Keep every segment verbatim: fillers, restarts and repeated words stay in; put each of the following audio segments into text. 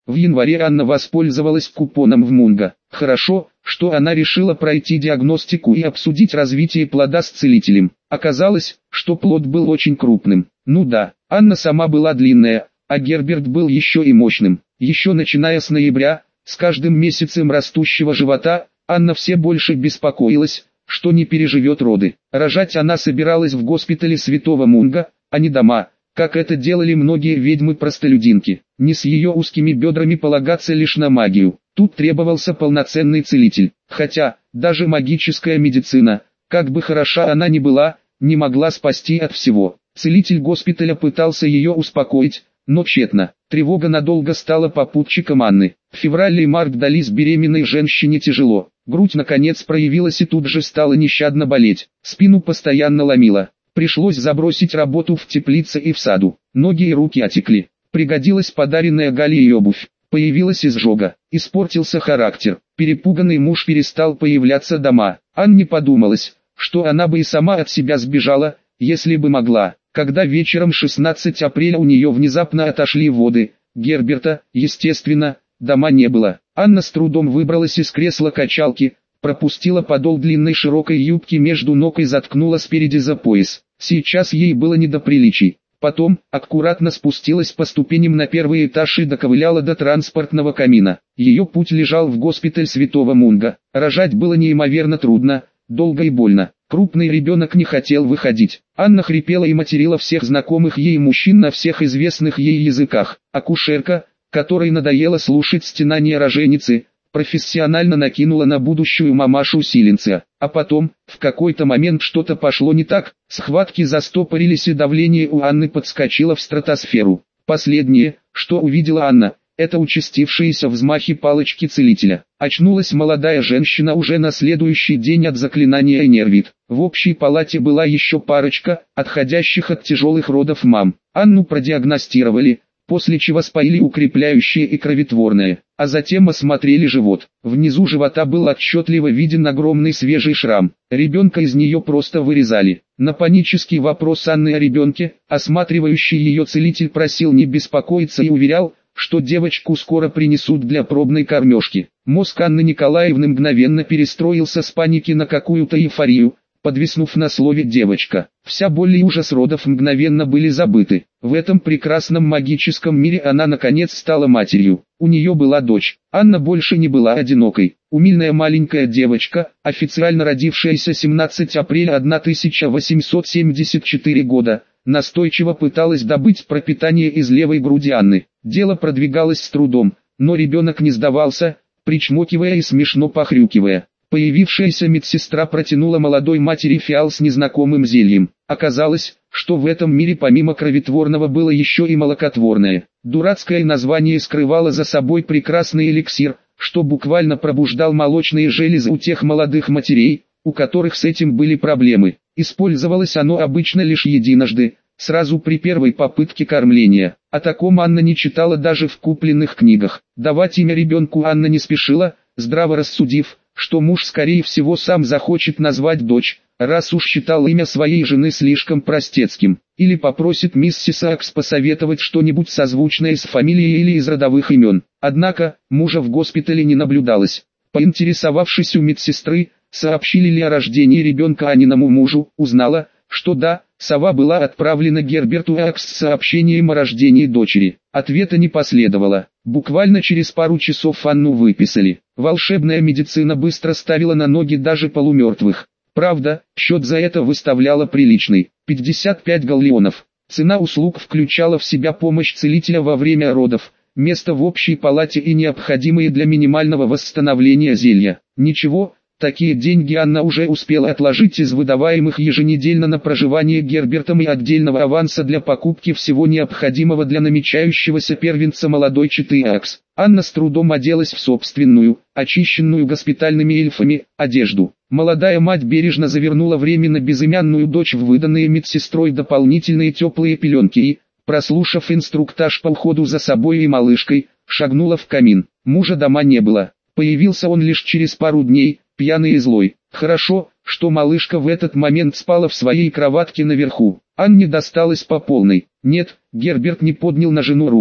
В январе Анна воспользовалась купоном в Мунго. Хорошо, что она решила пройти диагностику и обсудить развитие плода с целителем. Оказалось, что плод был очень крупным. Ну да, Анна сама была длинная, а Герберт был еще и мощным. Еще начиная с ноября, с каждым месяцем растущего живота, Анна все больше беспокоилась, что не переживет роды. Рожать она собиралась в госпитале Святого Мунго, а не дома, как это делали многие ведьмы-простолюдинки. Не с ее узкими бедрами полагаться лишь на магию. Тут требовался полноценный целитель. Хотя, даже магическая медицина, как бы хороша она ни была, не могла спасти от всего. Целитель госпиталя пытался ее успокоить, но тщетно. Тревога надолго стала попутчиком Анны. В феврале и март дались беременной женщине тяжело. Грудь наконец проявилась и тут же стала нещадно болеть. Спину постоянно ломило. Пришлось забросить работу в теплице и в саду. Ноги и руки отекли. Пригодилась подаренная Галей обувь. Появилась изжога. Испортился характер. Перепуганный муж перестал появляться дома. Анне подумалось, что она бы и сама от себя сбежала, если бы могла. Когда вечером шестнадцатого апреля у нее внезапно отошли воды, Герберта, естественно, дома не было. Анна с трудом выбралась из кресла-качалки, пропустила подол длинной широкой юбки между ног и заткнула спереди за пояс. Сейчас ей было не до приличий. Потом, аккуратно спустилась по ступеням на первый этаж и доковыляла до транспортного камина. Ее путь лежал в госпиталь Святого Мунго. Рожать было неимоверно трудно, долго и больно. Крупный ребенок не хотел выходить. Анна хрипела и материла всех знакомых ей мужчин на всех известных ей языках. Акушерка, которой надоело слушать стенания роженицы, профессионально накинула на будущую мамашу силенция. А потом, в какой-то момент что-то пошло не так, схватки застопорились и давление у Анны подскочило в стратосферу. Последнее, что увидела Анна, это участившиеся взмахи палочки целителя. Очнулась молодая женщина уже на следующий день от заклинания Энервит. В общей палате была еще парочка, отходящих от тяжелых родов мам. Анну продиагностировали, после чего споили укрепляющее и кроветворное, а затем осмотрели живот. Внизу живота был отчетливо виден огромный свежий шрам. Ребенка из нее просто вырезали. На панический вопрос Анны о ребенке, осматривающий ее целитель просил не беспокоиться и уверял, что девочку скоро принесут для пробной кормежки. Мозг Анны Николаевны мгновенно перестроился с паники на какую-то эйфорию, подвиснув на слове «девочка». Вся боль и ужас родов мгновенно были забыты. В этом прекрасном магическом мире она наконец стала матерью. У нее была дочь. Анна больше не была одинокой. Умильная маленькая девочка, официально родившаяся семнадцатого апреля тысяча восемьсот семьдесят четвёртого года, настойчиво пыталась добыть пропитание из левой груди Анны. Дело продвигалось с трудом, но ребенок не сдавался, причмокивая и смешно похрюкивая. Появившаяся медсестра протянула молодой матери фиал с незнакомым зельем. Оказалось, что в этом мире помимо кроветворного было еще и молокотворное. Дурацкое название скрывало за собой прекрасный эликсир, что буквально пробуждал молочные железы у тех молодых матерей, у которых с этим были проблемы. Использовалось оно обычно лишь единожды, сразу при первой попытке кормления. О таком Анна не читала даже в купленных книгах. Давать имя ребенку Анна не спешила, здраво рассудив, что муж скорее всего сам захочет назвать дочь, раз уж считал имя своей жены слишком простецким, или попросит миссис Акс посоветовать что-нибудь созвучное с фамилией или из родовых имен. Однако, мужа в госпитале не наблюдалось. Поинтересовавшись у медсестры, сообщили ли о рождении ребенка Аниному мужу, узнала, что да, сова была отправлена Герберту Акс с сообщением о рождении дочери. Ответа не последовало. Буквально через пару часов Анну выписали. Волшебная медицина быстро ставила на ноги даже полумертвых. Правда, счет за это выставляла приличный – пятьдесят пять галлеонов. Цена услуг включала в себя помощь целителя во время родов, место в общей палате и необходимые для минимального восстановления зелья. Ничего, такие деньги Анна уже успела отложить из выдаваемых еженедельно на проживание Гербертом и отдельного аванса для покупки всего необходимого для намечающегося первенца молодой четы Акс. Анна с трудом оделась в собственную, очищенную госпитальными эльфами, одежду. Молодая мать бережно завернула временно безымянную дочь в выданные медсестрой дополнительные теплые пеленки и, прослушав инструктаж по уходу за собой и малышкой, шагнула в камин. Мужа дома не было. Появился он лишь через пару дней, пьяный и злой. Хорошо, что малышка в этот момент спала в своей кроватке наверху. Анне досталось по полной. Нет, Герберт не поднял на жену руку,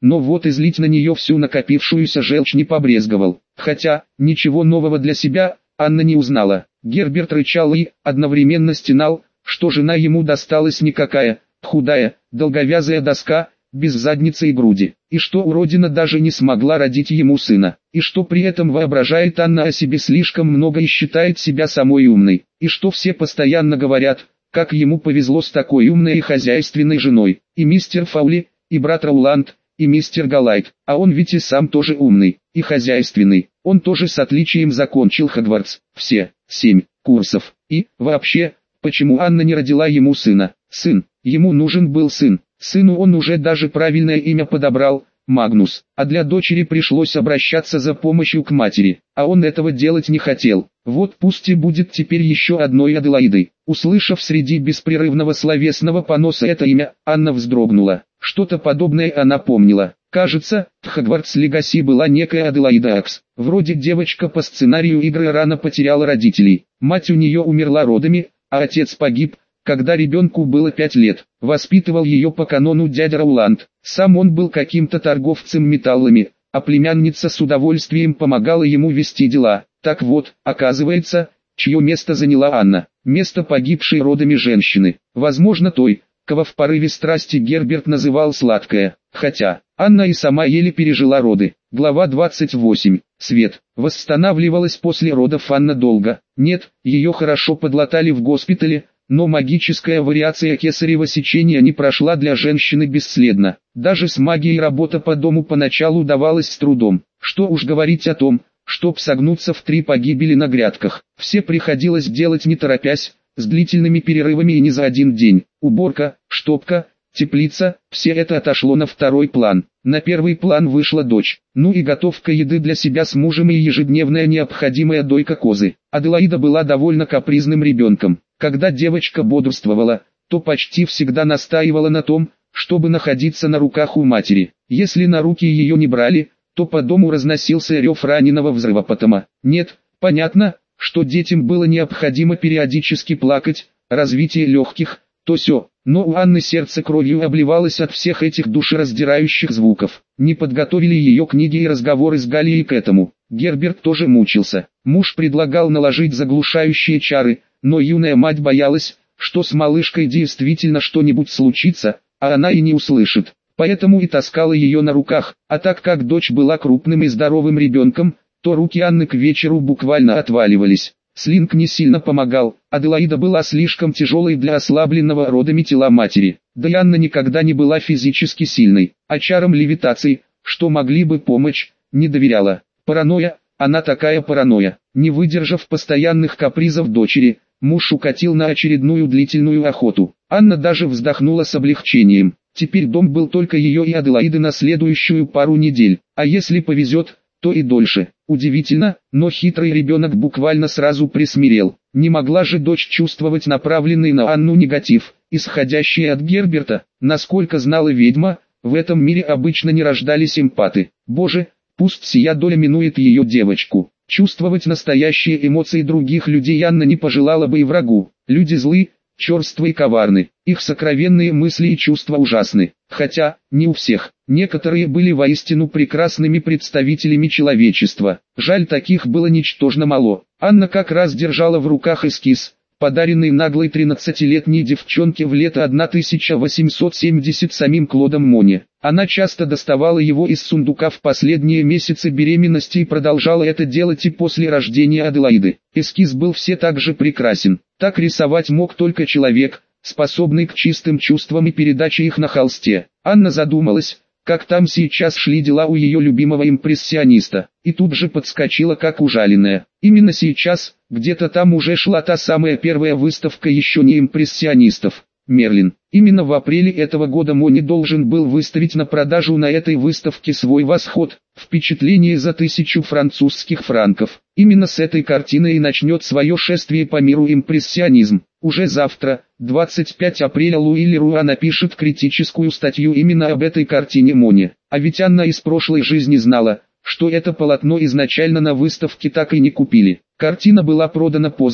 но вот излить на нее всю накопившуюся желчь не побрезговал. Хотя, ничего нового для себя Анна не узнала. Герберт рычал и одновременно стенал, что жена ему досталась никакая, худая, долговязая доска, без задницы и груди, и что уродина даже не смогла родить ему сына, и что при этом воображает Анна о себе слишком много и считает себя самой умной, и что все постоянно говорят, как ему повезло с такой умной и хозяйственной женой, и мистер Фаули, и брат Роуланд, и мистер Галайт, а он ведь и сам тоже умный, и хозяйственный, он тоже с отличием закончил Хогвартс, все, семь, курсов, и, вообще, почему Анна не родила ему сына? Сын, ему нужен был сын, сыну он уже даже правильное имя подобрал, Магнус, а для дочери пришлось обращаться за помощью к матери, а он этого делать не хотел. Вот пусть и будет теперь еще одной Аделаидой. Услышав среди беспрерывного словесного поноса это имя, Анна вздрогнула. Что-то подобное она помнила. Кажется, в Хогвартс Легаси была некая Аделаида Акс. Вроде девочка по сценарию игры рано потеряла родителей. Мать у нее умерла родами, а отец погиб, когда ребенку было пять лет. Воспитывал ее по канону дядя Роуланд. Сам он был каким-то торговцем металлами, а племянница с удовольствием помогала ему вести дела. Так вот, оказывается, чье место заняла Анна? Место погибшей родами женщины. Возможно той, кого в порыве страсти Герберт называл сладкая. Хотя, Анна и сама еле пережила роды. Глава двадцать восемь. Свет. Восстанавливалась после родов Анна долго. Нет, ее хорошо подлатали в госпитале, но магическая вариация кесарево сечения не прошла для женщины бесследно. Даже с магией работа по дому поначалу давалась с трудом. Что уж говорить о том, чтоб согнуться в три погибели на грядках. Все приходилось делать не торопясь, с длительными перерывами и не за один день. Уборка, штопка, теплица, все это отошло на второй план. На первый план вышла дочь. Ну и готовка еды для себя с мужем и ежедневная необходимая дойка козы. Аделаида была довольно капризным ребенком. Когда девочка бодрствовала, то почти всегда настаивала на том, чтобы находиться на руках у матери. Если на руки ее не брали, то по дому разносился рев раненого взрывопотома. Нет, понятно, что детям было необходимо периодически плакать, развитие легких, то сё, но у Анны сердце кровью обливалось от всех этих душераздирающих звуков. Не подготовили ее книги и разговоры с Галией к этому. Герберт тоже мучился. Муж предлагал наложить заглушающие чары, но юная мать боялась, что с малышкой действительно что-нибудь случится, а она и не услышит. Поэтому и таскала ее на руках, а так как дочь была крупным и здоровым ребенком, то руки Анны к вечеру буквально отваливались. Слинг не сильно помогал, Аделаида была слишком тяжелой для ослабленного родами тела матери. Да и Анна никогда не была физически сильной, а чарам левитации, что могли бы помочь, не доверяла. Паранойя, она такая паранойя. Не выдержав постоянных капризов дочери, муж укатил на очередную длительную охоту. Анна даже вздохнула с облегчением. Теперь дом был только ее и Аделаиды на следующую пару недель, а если повезет, то и дольше. Удивительно, но хитрый ребенок буквально сразу присмирел. Не могла же дочь чувствовать направленный на Анну негатив, исходящий от Герберта. Насколько знала ведьма, в этом мире обычно не рождались эмпаты. Боже, пусть сия доля минует ее девочку. Чувствовать настоящие эмоции других людей Анна не пожелала бы и врагу. Люди злы, черствы и коварны, их сокровенные мысли и чувства ужасны. Хотя, не у всех, некоторые были воистину прекрасными представителями человечества. Жаль, таких было ничтожно мало. Анна как раз держала в руках эскиз, подаренный наглой тринадцатилетней девчонке в лето тысяча восемьсот семьдесят самим Клодом Моне. Она часто доставала его из сундука в последние месяцы беременности и продолжала это делать и после рождения Аделаиды. Эскиз был все так же прекрасен. Так рисовать мог только человек, способный к чистым чувствам и передаче их на холсте. Анна задумалась, как там сейчас шли дела у ее любимого импрессиониста, и тут же подскочила как ужаленная. Именно сейчас, где-то там уже шла та самая первая выставка еще не импрессионистов, Мерлин. Именно в апреле этого года Мони должен был выставить на продажу на этой выставке свой «Восход», впечатление за тысячу французских франков. Именно с этой картины и начнет свое шествие по миру импрессионизм. Уже завтра, двадцать пятого апреля, Луи Леруа напишет критическую статью именно об этой картине Мони. А ведь Анна из прошлой жизни знала, что это полотно изначально на выставке так и не купили. Картина была продана позже,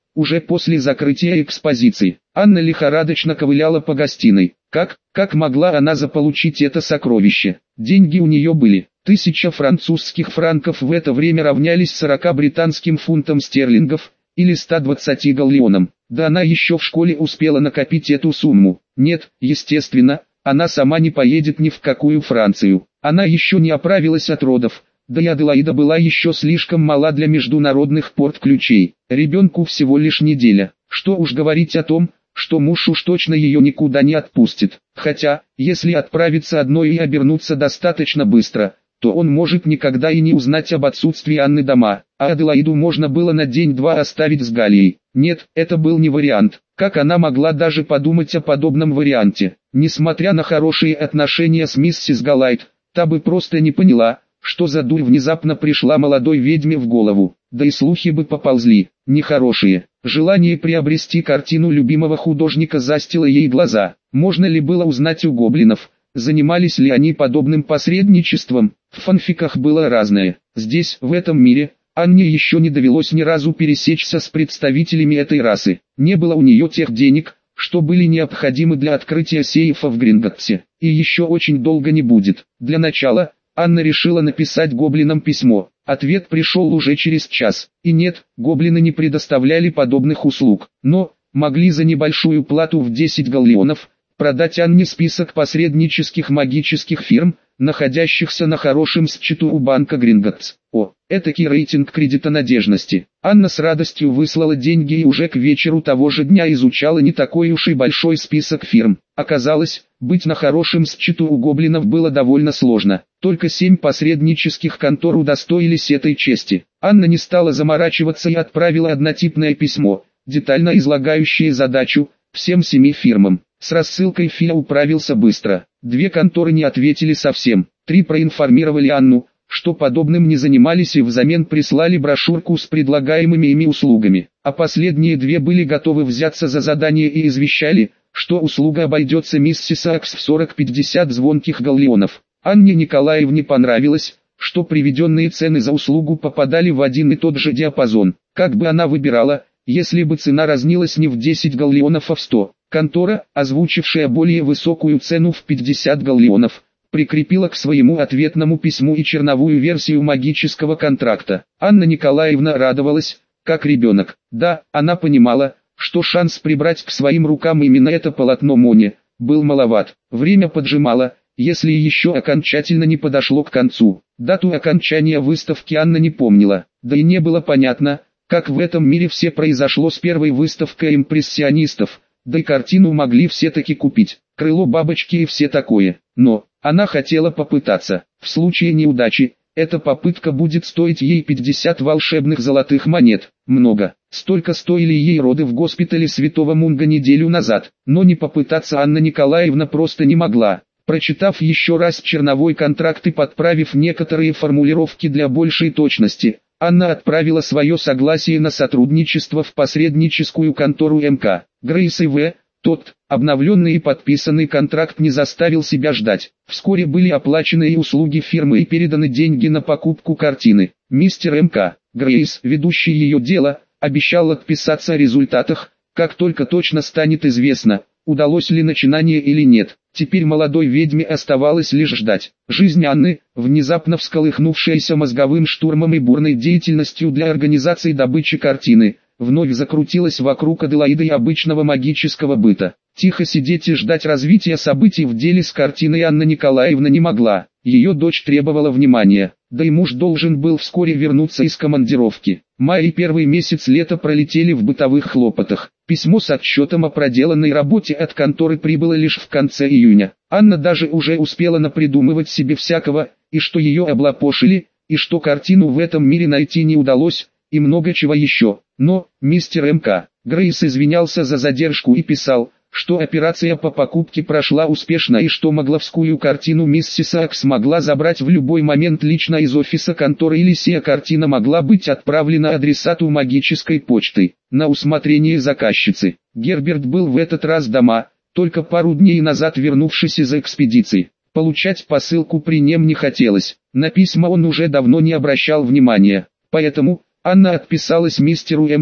уже после закрытия экспозиции. Анна лихорадочно ковыляла по гостиной. Как, как могла она заполучить это сокровище? Деньги у нее были. Тысяча французских франков в это время равнялись сорока британским фунтам стерлингов, или ста двадцати галлеонам. Да она еще в школе успела накопить эту сумму. Нет, естественно, она сама не поедет ни в какую Францию. Она еще не оправилась от родов. Да и Аделаида была еще слишком мала для международных порт-ключей. Ребенку всего лишь неделя. Что уж говорить о том, что муж уж точно ее никуда не отпустит. Хотя, если отправиться одной и обернуться достаточно быстро, то он может никогда и не узнать об отсутствии Анны дома, а Аделаиду можно было на день-два оставить с Галией. Нет, это был не вариант. Как она могла даже подумать о подобном варианте? Несмотря на хорошие отношения с миссис Галайт, та бы просто не поняла, что за дурь внезапно пришла молодой ведьме в голову. Да и слухи бы поползли, нехорошие. Желание приобрести картину любимого художника застило ей глаза. Можно ли было узнать у гоблинов, занимались ли они подобным посредничеством? В фанфиках было разное. Здесь, в этом мире, Анне еще не довелось ни разу пересечься с представителями этой расы. Не было у нее тех денег, что были необходимы для открытия сейфа в Гринготтсе. И еще очень долго не будет. Для начала, Анна решила написать гоблинам письмо. Ответ пришел уже через час. И нет, гоблины не предоставляли подобных услуг. Но, могли за небольшую плату в десять галлеонов, продать Анне список посреднических магических фирм, находящихся на хорошем счету у банка Гринготтс. О, этакий рейтинг кредитонадежности. Анна с радостью выслала деньги и уже к вечеру того же дня изучала не такой уж и большой список фирм. Оказалось, быть на хорошем счету у гоблинов было довольно сложно. Только семь посреднических контор удостоились этой чести. Анна не стала заморачиваться и отправила однотипное письмо, детально излагающее задачу, всем семи фирмам. С рассылкой Филя управился быстро. Две конторы не ответили совсем. Три проинформировали Анну, что подобным не занимались и взамен прислали брошюрку с предлагаемыми ими услугами. А последние две были готовы взяться за задание и извещали, что услуга обойдется миссис Акс в сорок-пятьдесят звонких галлеонов. Анне Николаевне понравилось, что приведенные цены за услугу попадали в один и тот же диапазон. Как бы она выбирала, если бы цена разнилась не в десять галлеонов, а в сто? Контора, озвучившая более высокую цену в пятьдесят галлеонов, прикрепила к своему ответному письму и черновую версию магического контракта. Анна Николаевна радовалась, как ребенок. Да, она понимала, что шанс прибрать к своим рукам именно это полотно Моне был маловат. Время поджимало, если еще окончательно не подошло к концу. Дату окончания выставки Анна не помнила, да и не было понятно, как в этом мире все произошло с первой выставкой импрессионистов, да и картину могли все-таки купить, крыло бабочки и все такое. Но, она хотела попытаться. В случае неудачи, эта попытка будет стоить ей пятьдесят волшебных золотых монет. Много. Столько стоили ей роды в госпитале Святого Мунга неделю назад. Но не попытаться Анна Николаевна просто не могла. Прочитав еще раз черновой контракт и подправив некоторые формулировки для большей точности, Анна отправила свое согласие на сотрудничество в посредническую контору МК. Грейс и В. Тот, обновленный и подписанный контракт не заставил себя ждать. Вскоре были оплачены и услуги фирмы и переданы деньги на покупку картины. Мистер МК, Грейс, ведущий ее дело, обещал отписаться о результатах, как только точно станет известно, удалось ли начинание или нет. Теперь молодой ведьме оставалось лишь ждать. Жизнь Анны, внезапно всколыхнувшаяся мозговым штурмом и бурной деятельностью для организации добычи картины, вновь закрутилась вокруг Аделаиды и обычного магического быта. Тихо сидеть и ждать развития событий в деле с картиной Анна Николаевна не могла. Ее дочь требовала внимания, да и муж должен был вскоре вернуться из командировки. Май и первый месяц лета пролетели в бытовых хлопотах. Письмо с отчетом о проделанной работе от конторы прибыло лишь в конце июня. Анна даже уже успела напридумывать себе всякого, и что ее облапошили, и что картину в этом мире найти не удалось, и много чего еще. Но, мистер МК, Грейс извинялся за задержку и писал, что операция по покупке прошла успешно и что могловскую картину миссис Акс могла забрать в любой момент лично из офиса конторы или сия картина могла быть отправлена адресату магической почты, на усмотрение заказчицы. Герберт был в этот раз дома, только пару дней назад вернувшись из экспедиции. Получать посылку при нем не хотелось, на письма он уже давно не обращал внимания, поэтому Анна отписалась мистеру МК.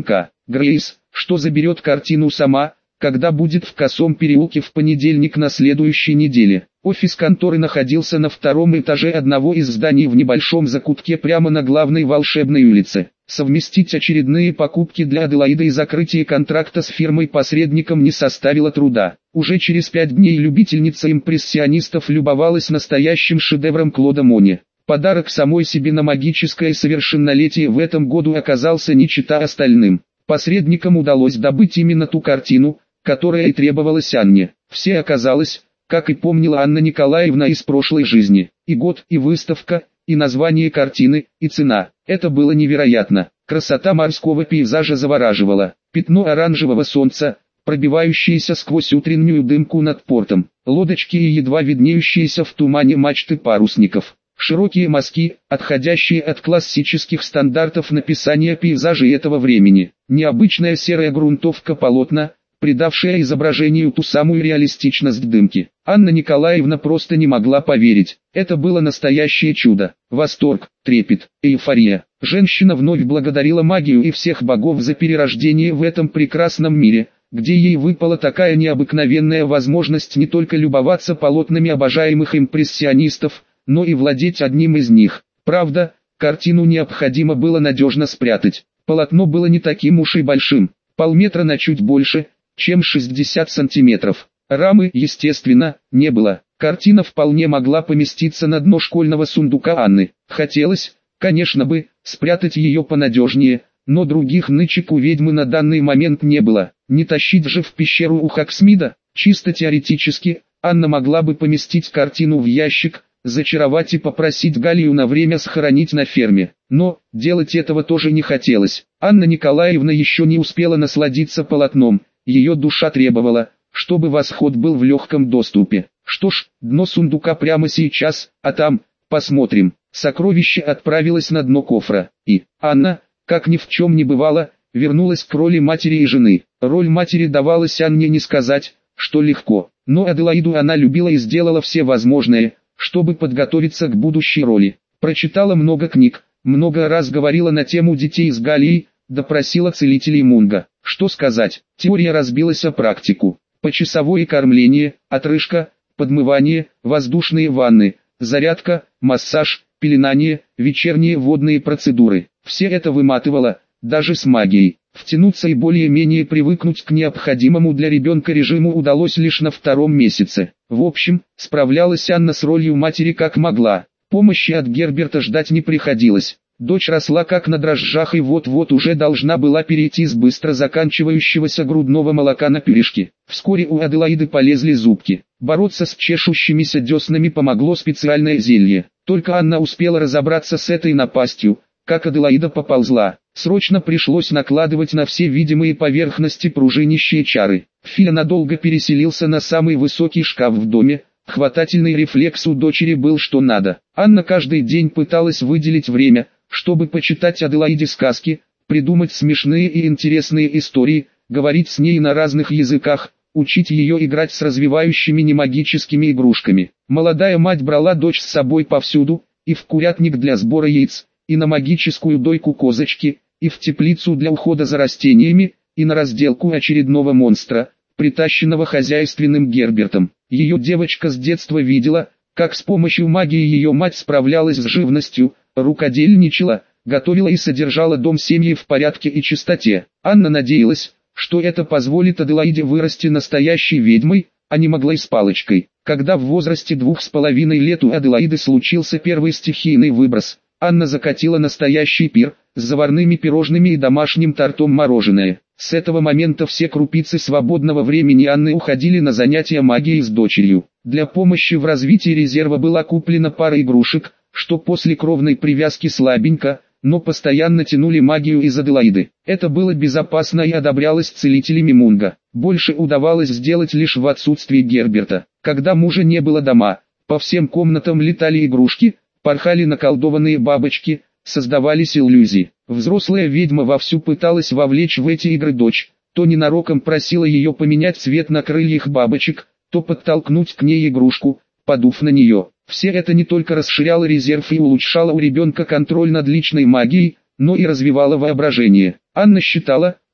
Грейс, что заберет картину сама, когда будет в Косом переулке в понедельник на следующей неделе. Офис конторы находился на втором этаже одного из зданий в небольшом закутке прямо на главной волшебной улице. Совместить очередные покупки для Аделаиды и закрытие контракта с фирмой-посредником не составило труда. Уже через пять дней любительница импрессионистов любовалась настоящим шедевром Клода Моне. Подарок самой себе на магическое совершеннолетие в этом году оказался не чета остальным. Посредникам удалось добыть именно ту картину, которая и требовалась Анне. Все оказалось, как и помнила Анна Николаевна из прошлой жизни, и год, и выставка, и название картины, и цена. Это было невероятно. Красота морского пейзажа завораживала. Пятно оранжевого солнца, пробивающееся сквозь утреннюю дымку над портом. Лодочки и едва виднеющиеся в тумане мачты парусников. Широкие мазки, отходящие от классических стандартов написания пейзажей этого времени. Необычная серая грунтовка полотна, придавшая изображению ту самую реалистичность дымки. Анна Николаевна просто не могла поверить. Это было настоящее чудо. Восторг, трепет, эйфория. Женщина вновь благодарила магию и всех богов за перерождение в этом прекрасном мире, где ей выпала такая необыкновенная возможность не только любоваться полотнами обожаемых импрессионистов, но и владеть одним из них. Правда, картину необходимо было надежно спрятать. Полотно было не таким уж и большим, полметра на чуть больше, чем шестьдесят сантиметров. Рамы, естественно, не было. Картина вполне могла поместиться на дно школьного сундука Анны. Хотелось, конечно бы, спрятать ее понадежнее, но других нычек у ведьмы на данный момент не было. Не тащить же в пещеру у Хаксмида. Чисто теоретически, Анна могла бы поместить картину в ящик, зачаровать и попросить Галию на время сохранить на ферме. Но, делать этого тоже не хотелось. Анна Николаевна еще не успела насладиться полотном. Ее душа требовала, чтобы восход был в легком доступе. Что ж, дно сундука прямо сейчас, а там, посмотрим. Сокровище отправилось на дно кофра. И Анна, как ни в чем не бывало, вернулась к роли матери и жены. Роль матери давалась Анне не сказать, что легко. Но Аделаиду она любила и сделала все возможное, чтобы подготовиться к будущей роли. Прочитала много книг, много раз говорила на тему детей с Галией, допросила целителей Мунга. Что сказать, теория разбилась о практику. Почасовое кормление, отрыжка, подмывание, воздушные ванны, зарядка, массаж, пеленание, вечерние водные процедуры. Все это выматывало, даже с магией. Втянуться и более-менее привыкнуть к необходимому для ребенка режиму удалось лишь на втором месяце. В общем, справлялась Анна с ролью матери как могла. Помощи от Герберта ждать не приходилось. Дочь росла как на дрожжах и вот-вот уже должна была перейти с быстро заканчивающегося грудного молока на пюрешки. Вскоре у Аделаиды полезли зубки. Бороться с чешущимися деснами помогло специальное зелье. Только Анна успела разобраться с этой напастью, как Аделаида поползла. Срочно пришлось накладывать на все видимые поверхности пружинищие чары. Филя надолго переселился на самый высокий шкаф в доме. Хватательный рефлекс у дочери был что надо. Анна каждый день пыталась выделить время, чтобы почитать Аделаиде сказки, придумать смешные и интересные истории, говорить с ней на разных языках, учить ее играть с развивающими немагическими игрушками. Молодая мать брала дочь с собой повсюду, и в курятник для сбора яиц, и на магическую дойку козочки, и в теплицу для ухода за растениями, и на разделку очередного монстра, притащенного хозяйственным Гербертом. Ее девочка с детства видела, как с помощью магии ее мать справлялась с живностью, рукодельничала, готовила и содержала дом семьи в порядке и чистоте. Анна надеялась, что это позволит Аделаиде вырасти настоящей ведьмой, а не моглой с палочкой. Когда в возрасте двух с половиной лет у Аделаиды случился первый стихийный выброс, Анна закатила настоящий пир, с заварными пирожными и домашним тортом мороженое. С этого момента все крупицы свободного времени Анны уходили на занятия магией с дочерью. Для помощи в развитии резерва была куплена пара игрушек, что после кровной привязки слабенько, но постоянно тянули магию из Аделаиды. Это было безопасно и одобрялось целителями Мунга. Больше удавалось сделать лишь в отсутствии Герберта. Когда мужа не было дома, по всем комнатам летали игрушки, порхали наколдованные бабочки, создавались иллюзии. Взрослая ведьма вовсю пыталась вовлечь в эти игры дочь, то ненароком просила ее поменять цвет на крыльях бабочек, то подтолкнуть к ней игрушку, подув на нее. Все это не только расширяло резерв и улучшало у ребенка контроль над личной магией, но и развивало воображение. Анна считала,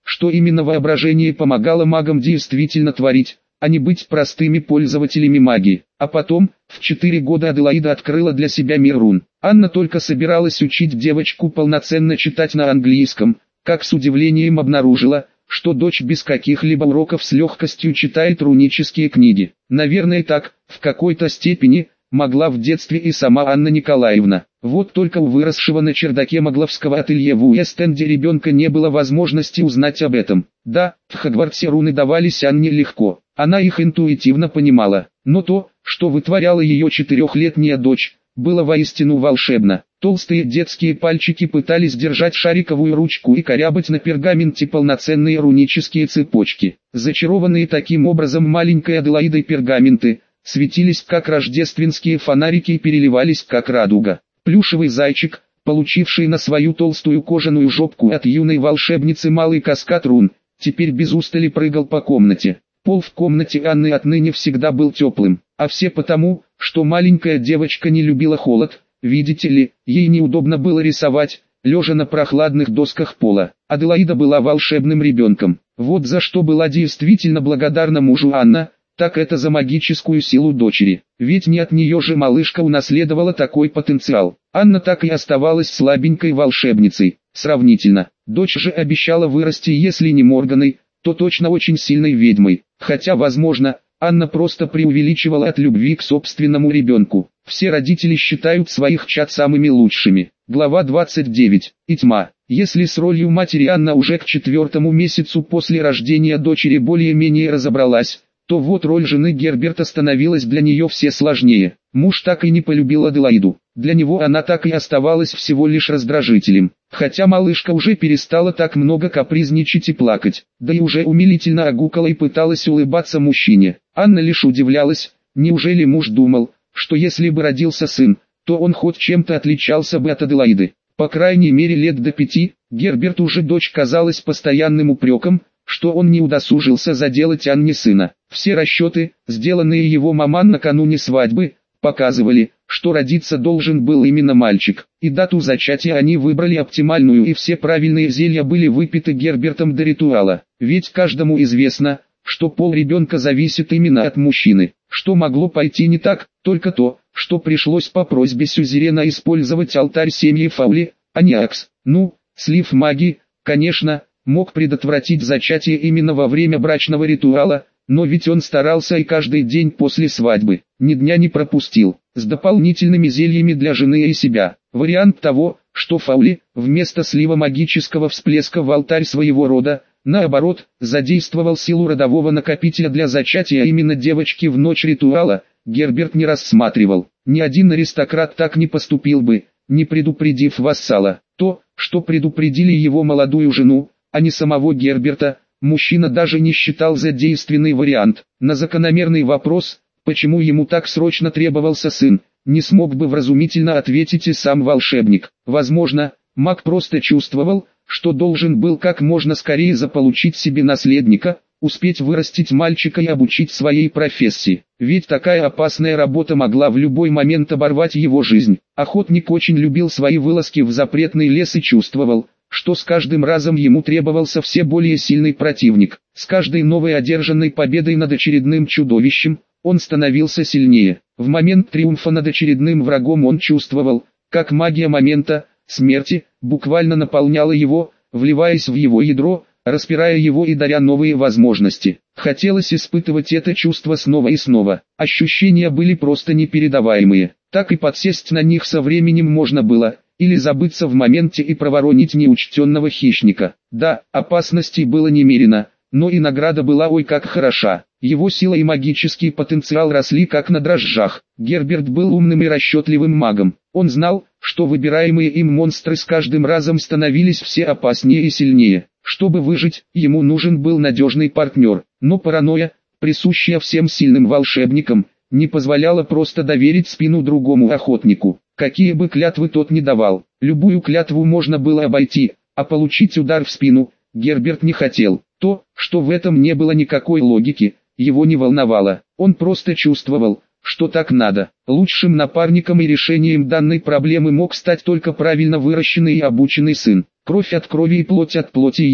что именно воображение помогало магам действительно творить, а не быть простыми пользователями магии. А потом, в четыре года Аделаида открыла для себя мир рун. Анна только собиралась учить девочку полноценно читать на английском, как с удивлением обнаружила, что дочь без каких-либо уроков с легкостью читает рунические книги. Наверное, так, в какой-то степени, могла в детстве и сама Анна Николаевна. Вот только у выросшего на чердаке Магловского ателье в Уэст-Энде ребенка не было возможности узнать об этом. Да, в Хогвартсе руны давались Анне легко, она их интуитивно понимала, но то, что вытворяла ее четырехлетняя дочь, было воистину волшебно. Толстые детские пальчики пытались держать шариковую ручку и корябать на пергаменте полноценные рунические цепочки. Зачарованные таким образом маленькой Аделаидой пергаменты, светились как рождественские фонарики и переливались как радуга. Плюшевый зайчик, получивший на свою толстую кожаную жопку от юной волшебницы малый каскад рун, теперь без устали прыгал по комнате. Пол в комнате Анны отныне всегда был теплым, а все потому, что маленькая девочка не любила холод, видите ли, ей неудобно было рисовать, лежа на прохладных досках пола. Аделаида была волшебным ребенком. Вот за что была действительно благодарна мужу Анна, так это за магическую силу дочери. Ведь не от нее же малышка унаследовала такой потенциал. Анна так и оставалась слабенькой волшебницей, сравнительно. Дочь же обещала вырасти, если не Морганой, то точно очень сильной ведьмой. Хотя, возможно, Анна просто преувеличивала от любви к собственному ребенку. Все родители считают своих чад самыми лучшими. Глава двадцать девять. И тьма. Если с ролью матери Анна уже к четвертому месяцу после рождения дочери более-менее разобралась, то вот роль жены Герберта становилась для нее все сложнее. Муж так и не полюбил Аделаиду. Для него она так и оставалась всего лишь раздражителем. Хотя малышка уже перестала так много капризничать и плакать, да и уже умилительно огукала и пыталась улыбаться мужчине. Анна лишь удивлялась, неужели муж думал, что если бы родился сын, то он хоть чем-то отличался бы от Аделаиды. По крайней мере лет до пяти, Герберту же дочь казалась постоянным упреком, что он не удосужился заделать Анне сына. Все расчеты, сделанные его маман накануне свадьбы, показывали, что родиться должен был именно мальчик. И дату зачатия они выбрали оптимальную, и все правильные зелья были выпиты Гербертом до ритуала. Ведь каждому известно, что пол ребенка зависит именно от мужчины. Что могло пойти не так? Только то, что пришлось по просьбе сюзерена использовать алтарь семьи Фаули, а не Акс. Ну, слив магии, конечно, мог предотвратить зачатие именно во время брачного ритуала, но ведь он старался и каждый день после свадьбы, ни дня не пропустил, с дополнительными зельями для жены и себя. Вариант того, что Фаули, вместо слива магического всплеска в алтарь своего рода, наоборот, задействовал силу родового накопителя для зачатия именно девочки в ночь ритуала, Герберт не рассматривал. Ни один аристократ так не поступил бы, не предупредив вассала. То, что предупредили его молодую жену, а не самого Герберта, мужчина даже не считал за действенный вариант. На закономерный вопрос, почему ему так срочно требовался сын, не смог бы вразумительно ответить и сам волшебник. Возможно, маг просто чувствовал, что должен был как можно скорее заполучить себе наследника, успеть вырастить мальчика и обучить своей профессии. Ведь такая опасная работа могла в любой момент оборвать его жизнь. Охотник очень любил свои вылазки в запретный лес и чувствовал, что с каждым разом ему требовался все более сильный противник. С каждой новой одержанной победой над очередным чудовищем, он становился сильнее. В момент триумфа над очередным врагом он чувствовал, как магия момента, смерти, буквально наполняла его, вливаясь в его ядро, распирая его и даря новые возможности. Хотелось испытывать это чувство снова и снова. Ощущения были просто непередаваемые. Так и подсесть на них со временем можно было, или забыться в моменте и проворонить неучтенного хищника. Да, опасностей было немерено, но и награда была ой как хороша. Его сила и магический потенциал росли как на дрожжах. Герберт был умным и расчетливым магом. Он знал, что выбираемые им монстры с каждым разом становились все опаснее и сильнее. Чтобы выжить, ему нужен был надежный партнер. Но паранойя, присущая всем сильным волшебникам, не позволяла просто доверить спину другому охотнику. Какие бы клятвы тот ни давал, любую клятву можно было обойти, а получить удар в спину Герберт не хотел. То, что в этом не было никакой логики, его не волновало. Он просто чувствовал, что так надо. Лучшим напарником и решением данной проблемы мог стать только правильно выращенный и обученный сын. Кровь от крови и плоть от плоти его.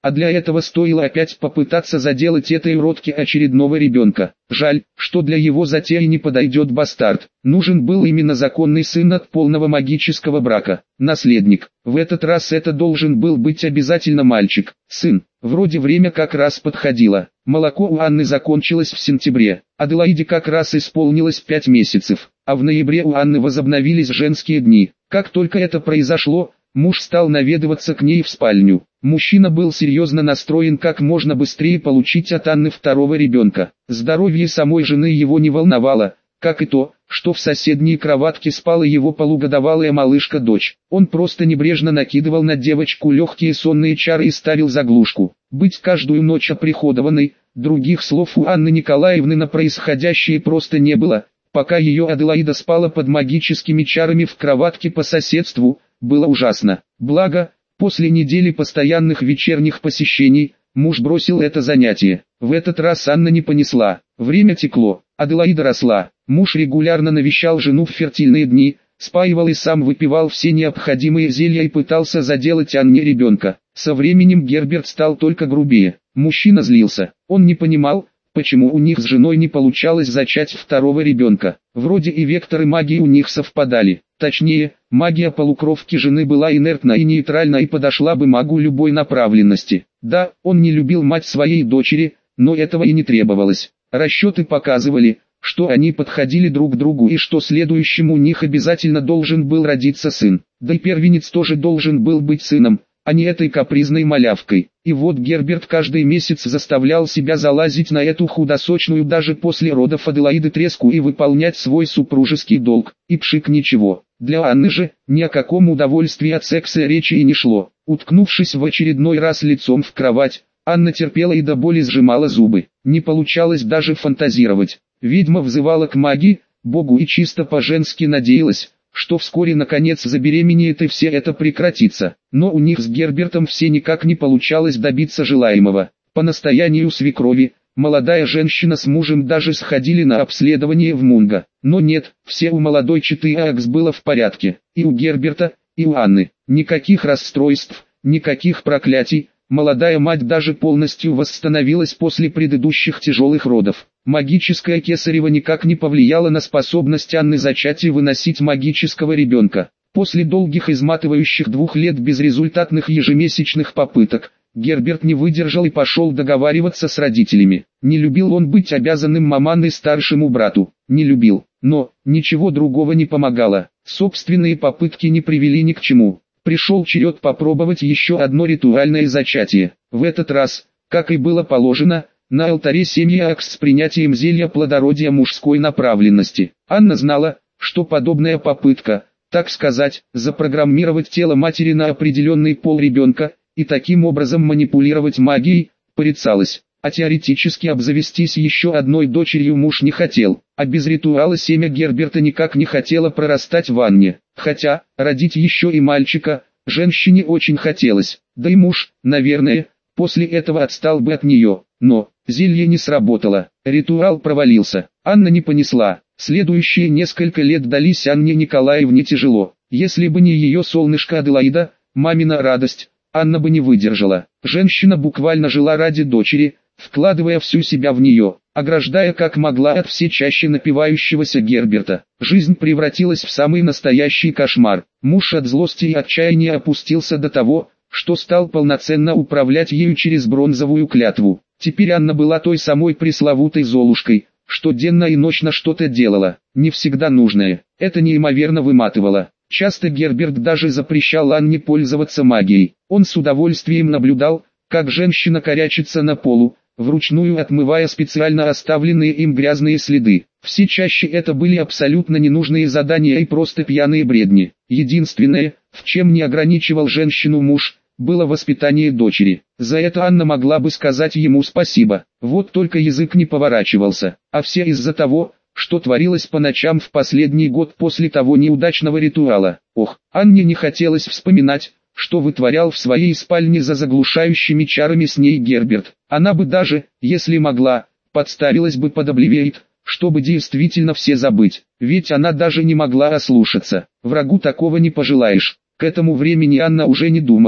А для этого стоило опять попытаться заделать этой уродке очередного ребенка. Жаль, что для его затеи не подойдет бастард. Нужен был именно законный сын от полного магического брака. Наследник. В этот раз это должен был быть обязательно мальчик. Сын. Вроде время как раз подходило. Молоко у Анны закончилось в сентябре. Аделаиде как раз исполнилось пять месяцев. А в ноябре у Анны возобновились женские дни. Как только это произошло, муж стал наведываться к ней в спальню. Мужчина был серьезно настроен как можно быстрее получить от Анны второго ребенка. Здоровье самой жены его не волновало, как и то, что в соседней кроватке спала его полугодовалая малышка-дочь. Он просто небрежно накидывал на девочку легкие сонные чары и ставил заглушку. Быть каждую ночь оприходованной, других слов у Анны Николаевны на происходящее просто не было. Пока ее Аделаида спала под магическими чарами в кроватке по соседству, было ужасно. Благо, после недели постоянных вечерних посещений, муж бросил это занятие. В этот раз Анна не понесла. Время текло, Аделаида росла. Муж регулярно навещал жену в фертильные дни, спаивал и сам выпивал все необходимые зелья и пытался заделать Анне ребенка. Со временем Герберт стал только грубее. Мужчина злился. Он не понимал, почему у них с женой не получалось зачать второго ребенка. Вроде и векторы магии у них совпадали. Точнее, магия полукровки жены была инертна и нейтральна и подошла бы магу любой направленности. Да, он не любил мать своей дочери, но этого и не требовалось. Расчеты показывали, что они подходили друг к другу и что следующим у них обязательно должен был родиться сын. Да и первенец тоже должен был быть сыном, а не этой капризной малявкой. И вот Герберт каждый месяц заставлял себя залазить на эту худосочную даже после родов Аделаиды треску и выполнять свой супружеский долг. И пшик ничего. Для Анны же, ни о каком удовольствии от секса речи и не шло. Уткнувшись в очередной раз лицом в кровать, Анна терпела и до боли сжимала зубы. Не получалось даже фантазировать. Ведьма взывала к магии, Богу и чисто по-женски надеялась, что вскоре наконец забеременеет и все это прекратится. Но у них с Гербертом все никак не получалось добиться желаемого. По настоянию свекрови, молодая женщина с мужем даже сходили на обследование в Мунго. Но нет, все у молодой четы Акс было в порядке. И у Герберта, и у Анны. Никаких расстройств, никаких проклятий. Молодая мать даже полностью восстановилась после предыдущих тяжелых родов. Магическое кесарево никак не повлияло на способность Анны зачать и выносить магического ребенка. После долгих изматывающих двух лет безрезультатных ежемесячных попыток, Герберт не выдержал и пошел договариваться с родителями. Не любил он быть обязанным маманой старшему брату. Не любил, но ничего другого не помогало. Собственные попытки не привели ни к чему. Пришел черед попробовать еще одно ритуальное зачатие. В этот раз, как и было положено, на алтаре семьи Акс с принятием зелья плодородия мужской направленности. Анна знала, что подобная попытка, так сказать, запрограммировать тело матери на определенный пол ребенка, и таким образом манипулировать магией, порицалась. А теоретически обзавестись еще одной дочерью муж не хотел, а без ритуала семя Герберта никак не хотело прорастать в Анне. Хотя, родить еще и мальчика, женщине очень хотелось, да и муж, наверное, после этого отстал бы от нее. Но, зелье не сработало, ритуал провалился, Анна не понесла. Следующие несколько лет дались Анне Николаевне тяжело. Если бы не ее солнышко Аделаида, мамина радость, Анна бы не выдержала. Женщина буквально жила ради дочери, вкладывая всю себя в нее, ограждая как могла от все чаще напивающегося Герберта. Жизнь превратилась в самый настоящий кошмар. Муж от злости и отчаяния опустился до того, что стал полноценно управлять ею через бронзовую клятву. Теперь Анна была той самой пресловутой Золушкой, что денно и ночно что-то делала, не всегда нужное. Это неимоверно выматывало. Часто Герберт даже запрещал Анне пользоваться магией. Он с удовольствием наблюдал, как женщина корячится на полу, вручную отмывая специально оставленные им грязные следы. Все чаще это были абсолютно ненужные задания и просто пьяные бредни. Единственное, в чем не ограничивал женщину муж, было воспитание дочери. За это Анна могла бы сказать ему спасибо. Вот только язык не поворачивался, а все из-за того, что творилось по ночам в последний год после того неудачного ритуала. Ох, Анне не хотелось вспоминать, что вытворял в своей спальне за заглушающими чарами с ней Герберт. Она бы даже, если могла, подставилась бы под Обливиейт, чтобы действительно все забыть. Ведь она даже не могла ослушаться. Врагу такого не пожелаешь. К этому времени Анна уже не думала,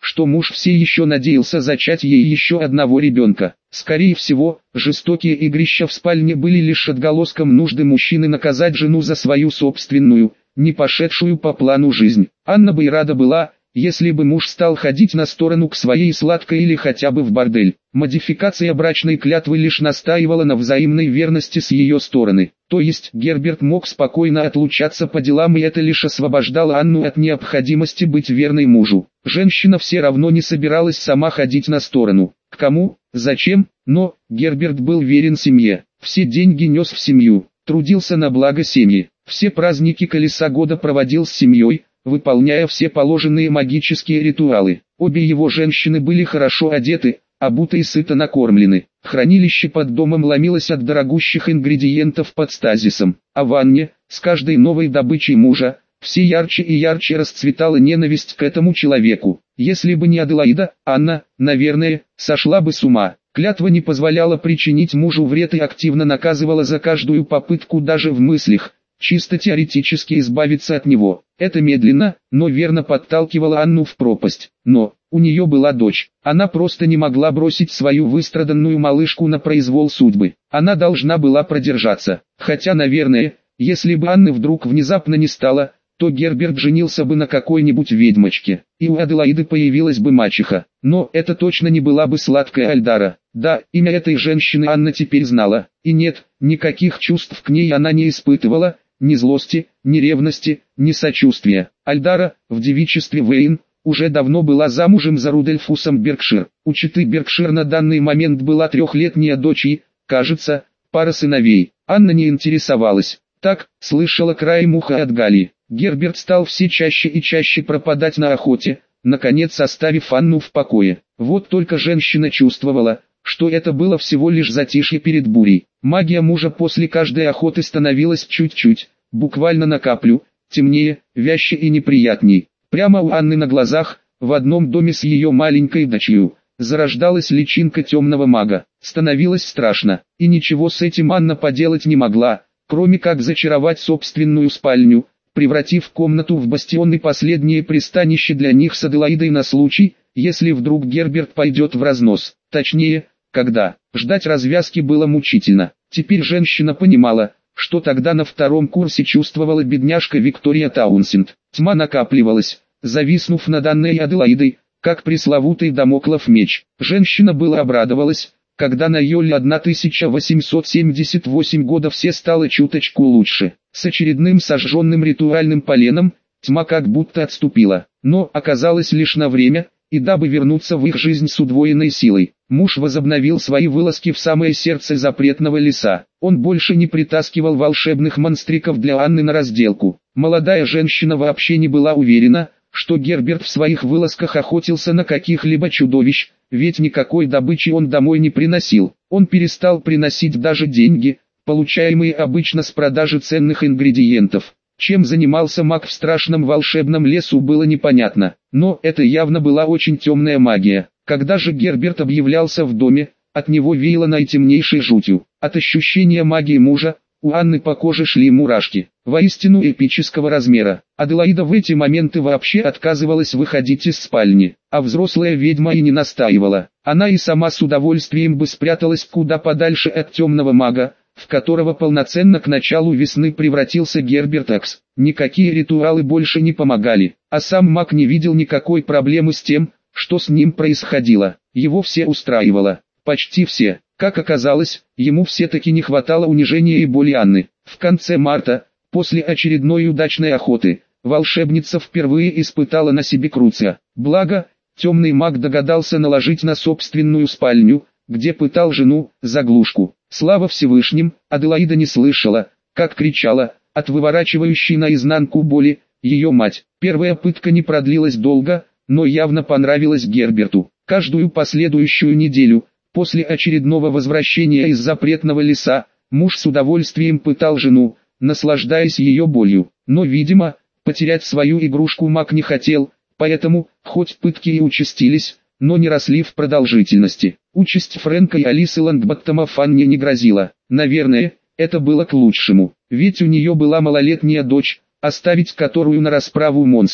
что муж все еще надеялся зачать ей еще одного ребенка. Скорее всего, жестокие игрища в спальне были лишь отголоском нужды мужчины наказать жену за свою собственную, не пошедшую по плану жизнь. Анна бы и рада была, если бы муж стал ходить на сторону к своей сладкой или хотя бы в бордель. Модификация брачной клятвы лишь настаивала на взаимной верности с ее стороны. То есть Герберт мог спокойно отлучаться по делам, и это лишь освобождало Анну от необходимости быть верной мужу. Женщина все равно не собиралась сама ходить на сторону. К кому? Зачем? Но Герберт был верен семье. Все деньги нес в семью, трудился на благо семьи. Все праздники колеса года проводил с семьей, выполняя все положенные магические ритуалы. Обе его женщины были хорошо одеты, обуты и сыто накормлены. Хранилище под домом ломилось от дорогущих ингредиентов под стазисом. А в Анне, с каждой новой добычей мужа, все ярче и ярче расцветала ненависть к этому человеку. Если бы не Аделаида, Анна, наверное, сошла бы с ума. Клятва не позволяла причинить мужу вред и активно наказывала за каждую попытку даже в мыслях, чисто теоретически избавиться от него. Это медленно, но верно подталкивало Анну в пропасть. Но у нее была дочь. Она просто не могла бросить свою выстраданную малышку на произвол судьбы. Она должна была продержаться. Хотя, наверное, если бы Анны вдруг внезапно не стало, то Герберт женился бы на какой-нибудь ведьмочке, и у Аделаиды появилась бы мачеха. Но это точно не была бы сладкая Альдара. Да, имя этой женщины Анна теперь знала, и нет, никаких чувств к ней она не испытывала, ни злости, ни ревности, ни сочувствия. Альдара, в девичестве Вейн, уже давно была замужем за Рудольфусом Беркшир. У четы Беркшир на данный момент была трехлетняя дочь и, кажется, пара сыновей. Анна не интересовалась. Так, слышала краем уха от Галии. Герберт стал все чаще и чаще пропадать на охоте, наконец оставив Анну в покое. Вот только женщина чувствовала, что это было всего лишь затишье перед бурей. Магия мужа после каждой охоты становилась чуть-чуть, буквально на каплю, темнее, вяще и неприятней. Прямо у Анны на глазах, в одном доме с ее маленькой дочерью, зарождалась личинка темного мага. Становилось страшно, и ничего с этим Анна поделать не могла, кроме как зачаровать собственную спальню, превратив комнату в бастион и последнее пристанище для них с Аделаидой на случай, если вдруг Герберт пойдет в разнос. Точнее, когда. Ждать развязки было мучительно. Теперь женщина понимала, что тогда на втором курсе чувствовала бедняжка Виктория Таунсенд. Тьма накапливалась, зависнув над Анной и Аделаидой, как пресловутый дамоклов меч. Женщина была обрадовалась, когда на Йоле тысяча восемьсот семьдесят восемь года все стало чуточку лучше. С очередным сожженным ритуальным поленом, тьма как будто отступила, но оказалось лишь на время, и дабы вернуться в их жизнь с удвоенной силой, муж возобновил свои вылазки в самое сердце запретного леса. Он больше не притаскивал волшебных монстриков для Анны на разделку. Молодая женщина вообще не была уверена, что Герберт в своих вылазках охотился на каких-либо чудовищ, ведь никакой добычи он домой не приносил. Он перестал приносить даже деньги, получаемые обычно с продажи ценных ингредиентов. Чем занимался маг в страшном волшебном лесу, было непонятно, но это явно была очень темная магия. Когда же Герберт объявлялся в доме, от него веяло наитемнейшей жутью. От ощущения магии мужа, у Анны по коже шли мурашки, воистину эпического размера. Аделаида в эти моменты вообще отказывалась выходить из спальни, а взрослая ведьма и не настаивала. Она и сама с удовольствием бы спряталась куда подальше от темного мага, в которого полноценно к началу весны превратился Герберт Экс. Никакие ритуалы больше не помогали, а сам маг не видел никакой проблемы с тем, что с ним происходило. Его все устраивало, почти все. Как оказалось, ему все-таки не хватало унижения и боли Анны. В конце марта, после очередной удачной охоты, волшебница впервые испытала на себе Круция. Благо, темный маг догадался наложить на собственную спальню, где пытал жену, заглушку. Слава Всевышним, Аделаида не слышала, как кричала, от выворачивающей наизнанку боли, ее мать. Первая пытка не продлилась долго, но явно понравилась Герберту. Каждую последующую неделю, после очередного возвращения из запретного леса, муж с удовольствием пытал жену, наслаждаясь ее болью. Но, видимо, потерять свою игрушку маг не хотел, поэтому, хоть пытки и участились, но не росли в продолжительности. Участь Фрэнка и Алисы Лонгботтома Анне не грозила. Наверное, это было к лучшему, ведь у нее была малолетняя дочь, оставить которую на расправу монстру,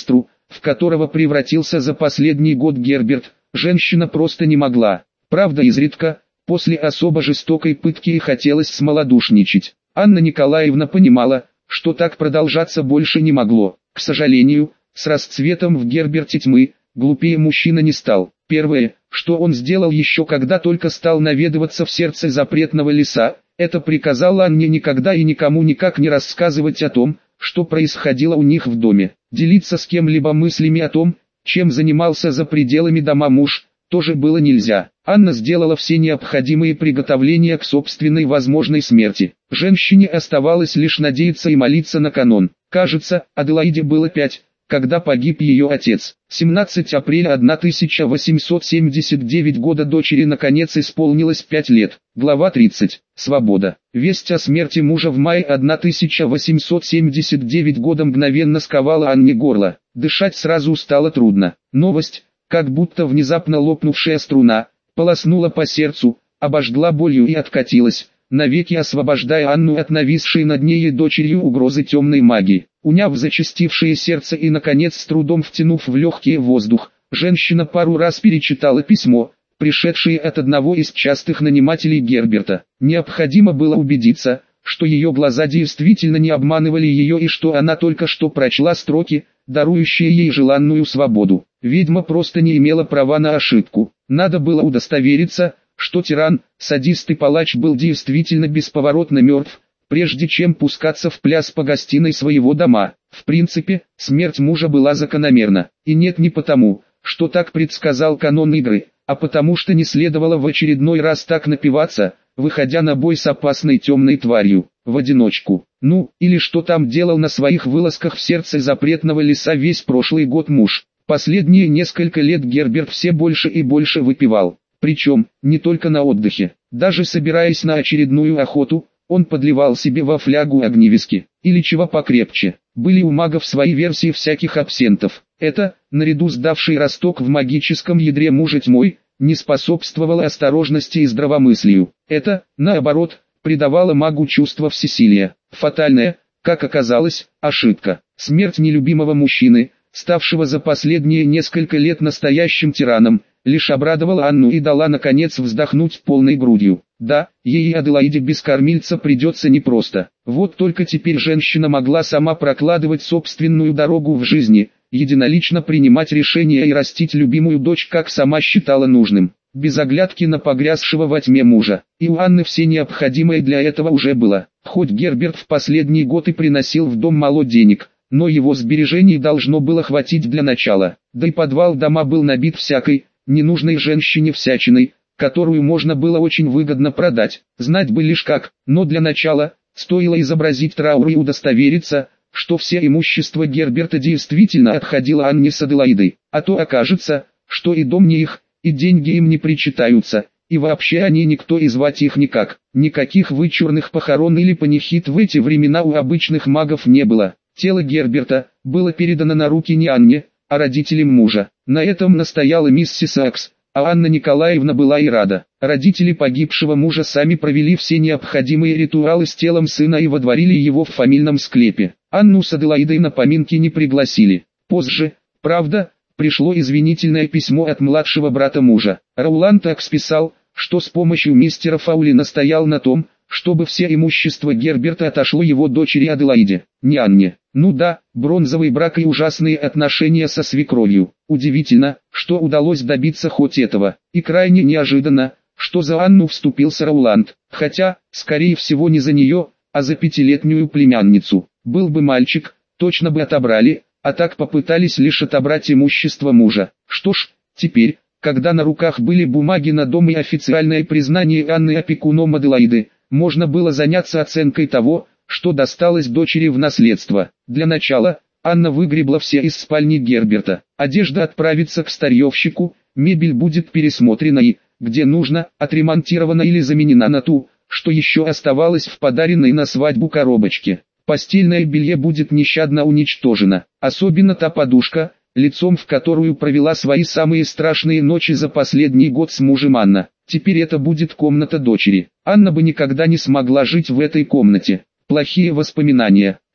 в которого превратился за последний год Герберт, женщина просто не могла. Правда, изредка, после особо жестокой пытки и хотелось смолодушничать. Анна Николаевна понимала, что так продолжаться больше не могло. К сожалению, с расцветом в Герберте тьмы, глупее мужчина не стал. Первое, что он сделал еще когда только стал наведываться в сердце запретного леса, это приказал Анне никогда и никому никак не рассказывать о том, что происходило у них в доме. Делиться с кем-либо мыслями о том, чем занимался за пределами дома муж, тоже было нельзя. Анна сделала все необходимые приготовления к собственной возможной смерти. Женщине оставалось лишь надеяться и молиться на канон. Кажется, Аделаиде было пять, когда погиб ее отец. семнадцатого апреля тысяча восемьсот семьдесят девятого года дочери наконец исполнилось пять лет. Глава тридцать. Свобода. Весть о смерти мужа в мае тысяча восемьсот семьдесят девятого года мгновенно сковала Анне горло. Дышать сразу стало трудно. Новость, как будто внезапно лопнувшая струна, полоснула по сердцу, обожгла болью и откатилась, навеки освобождая Анну от нависшей над ней и дочерью угрозы темной магии. Уняв зачастившее сердце и наконец с трудом втянув в легкий воздух, женщина пару раз перечитала письмо, пришедшее от одного из частых нанимателей Герберта. Необходимо было убедиться, что ее глаза действительно не обманывали ее и что она только что прочла строки, дарующие ей желанную свободу. Ведьма просто не имела права на ошибку. Надо было удостовериться, что тиран, садист и палач был действительно бесповоротно мертв, прежде чем пускаться в пляс по гостиной своего дома. В принципе, смерть мужа была закономерна. И нет не потому, что так предсказал канон игры, а потому что не следовало в очередной раз так напиваться, выходя на бой с опасной темной тварью, в одиночку. Ну, или что там делал на своих вылазках в сердце запретного леса весь прошлый год муж. Последние несколько лет Герберт все больше и больше выпивал. Причем, не только на отдыхе. Даже собираясь на очередную охоту, он подливал себе во флягу огневиски, или чего покрепче. Были у магов свои версии всяких абсентов. Это, наряду с давшей росток в магическом ядре мужа тьмой, не способствовало осторожности и здравомыслию. Это, наоборот, придавало магу чувство всесилия. Фатальная, как оказалось, ошибка. Смерть нелюбимого мужчины, ставшего за последние несколько лет настоящим тираном, лишь обрадовала Анну и дала наконец вздохнуть полной грудью. Да, ей и Аделаиде без кормильца придется непросто. Вот только теперь женщина могла сама прокладывать собственную дорогу в жизни, единолично принимать решения и растить любимую дочь, как сама считала нужным, без оглядки на погрязшего во тьме мужа. И у Анны все необходимое для этого уже было. Хоть Герберт в последний год и приносил в дом мало денег, но его сбережений должно было хватить для начала. Да и подвал дома был набит всякой, ненужной женщине всячиной, которую можно было очень выгодно продать. Знать бы лишь как, но для начала, стоило изобразить траур и удостовериться, что все имущество Герберта действительно отходило Анне с Аделаидой. А то окажется, что и дом не их, и деньги им не причитаются, и вообще они никто и звать их никак. Никаких вычурных похорон или панихид в эти времена у обычных магов не было. Тело Герберта было передано на руки не Анне, а родителям мужа. На этом настояла миссис Акс, а Анна Николаевна была и рада. Родители погибшего мужа сами провели все необходимые ритуалы с телом сына и водворили его в фамильном склепе. Анну с Аделаидой на поминки не пригласили. Позже, правда, пришло извинительное письмо от младшего брата мужа. Роланд Акс писал, что с помощью мистера Фаули настоял на том, чтобы все имущество Герберта отошло его дочери Аделаиде, не Анне. Ну да, бронзовый брак и ужасные отношения со свекровью. Удивительно, что удалось добиться хоть этого. И крайне неожиданно, что за Анну вступился Роланд. Хотя, скорее всего не за нее, а за пятилетнюю племянницу. Был бы мальчик, точно бы отобрали, а так попытались лишь отобрать имущество мужа. Что ж, теперь, когда на руках были бумаги на дом и официальное признание Анны опекуном Аделаиды, можно было заняться оценкой того, что досталось дочери в наследство. Для начала, Анна выгребла все из спальни Герберта. Одежда отправится к старьевщику, мебель будет пересмотрена и, где нужно, отремонтирована или заменена на ту, что еще оставалось в подаренной на свадьбу коробочке. Постельное белье будет нещадно уничтожено, особенно та подушка, лицом в которую провела свои самые страшные ночи за последний год с мужем Анна. Теперь это будет комната дочери. Анна бы никогда не смогла жить в этой комнате. Плохие воспоминания,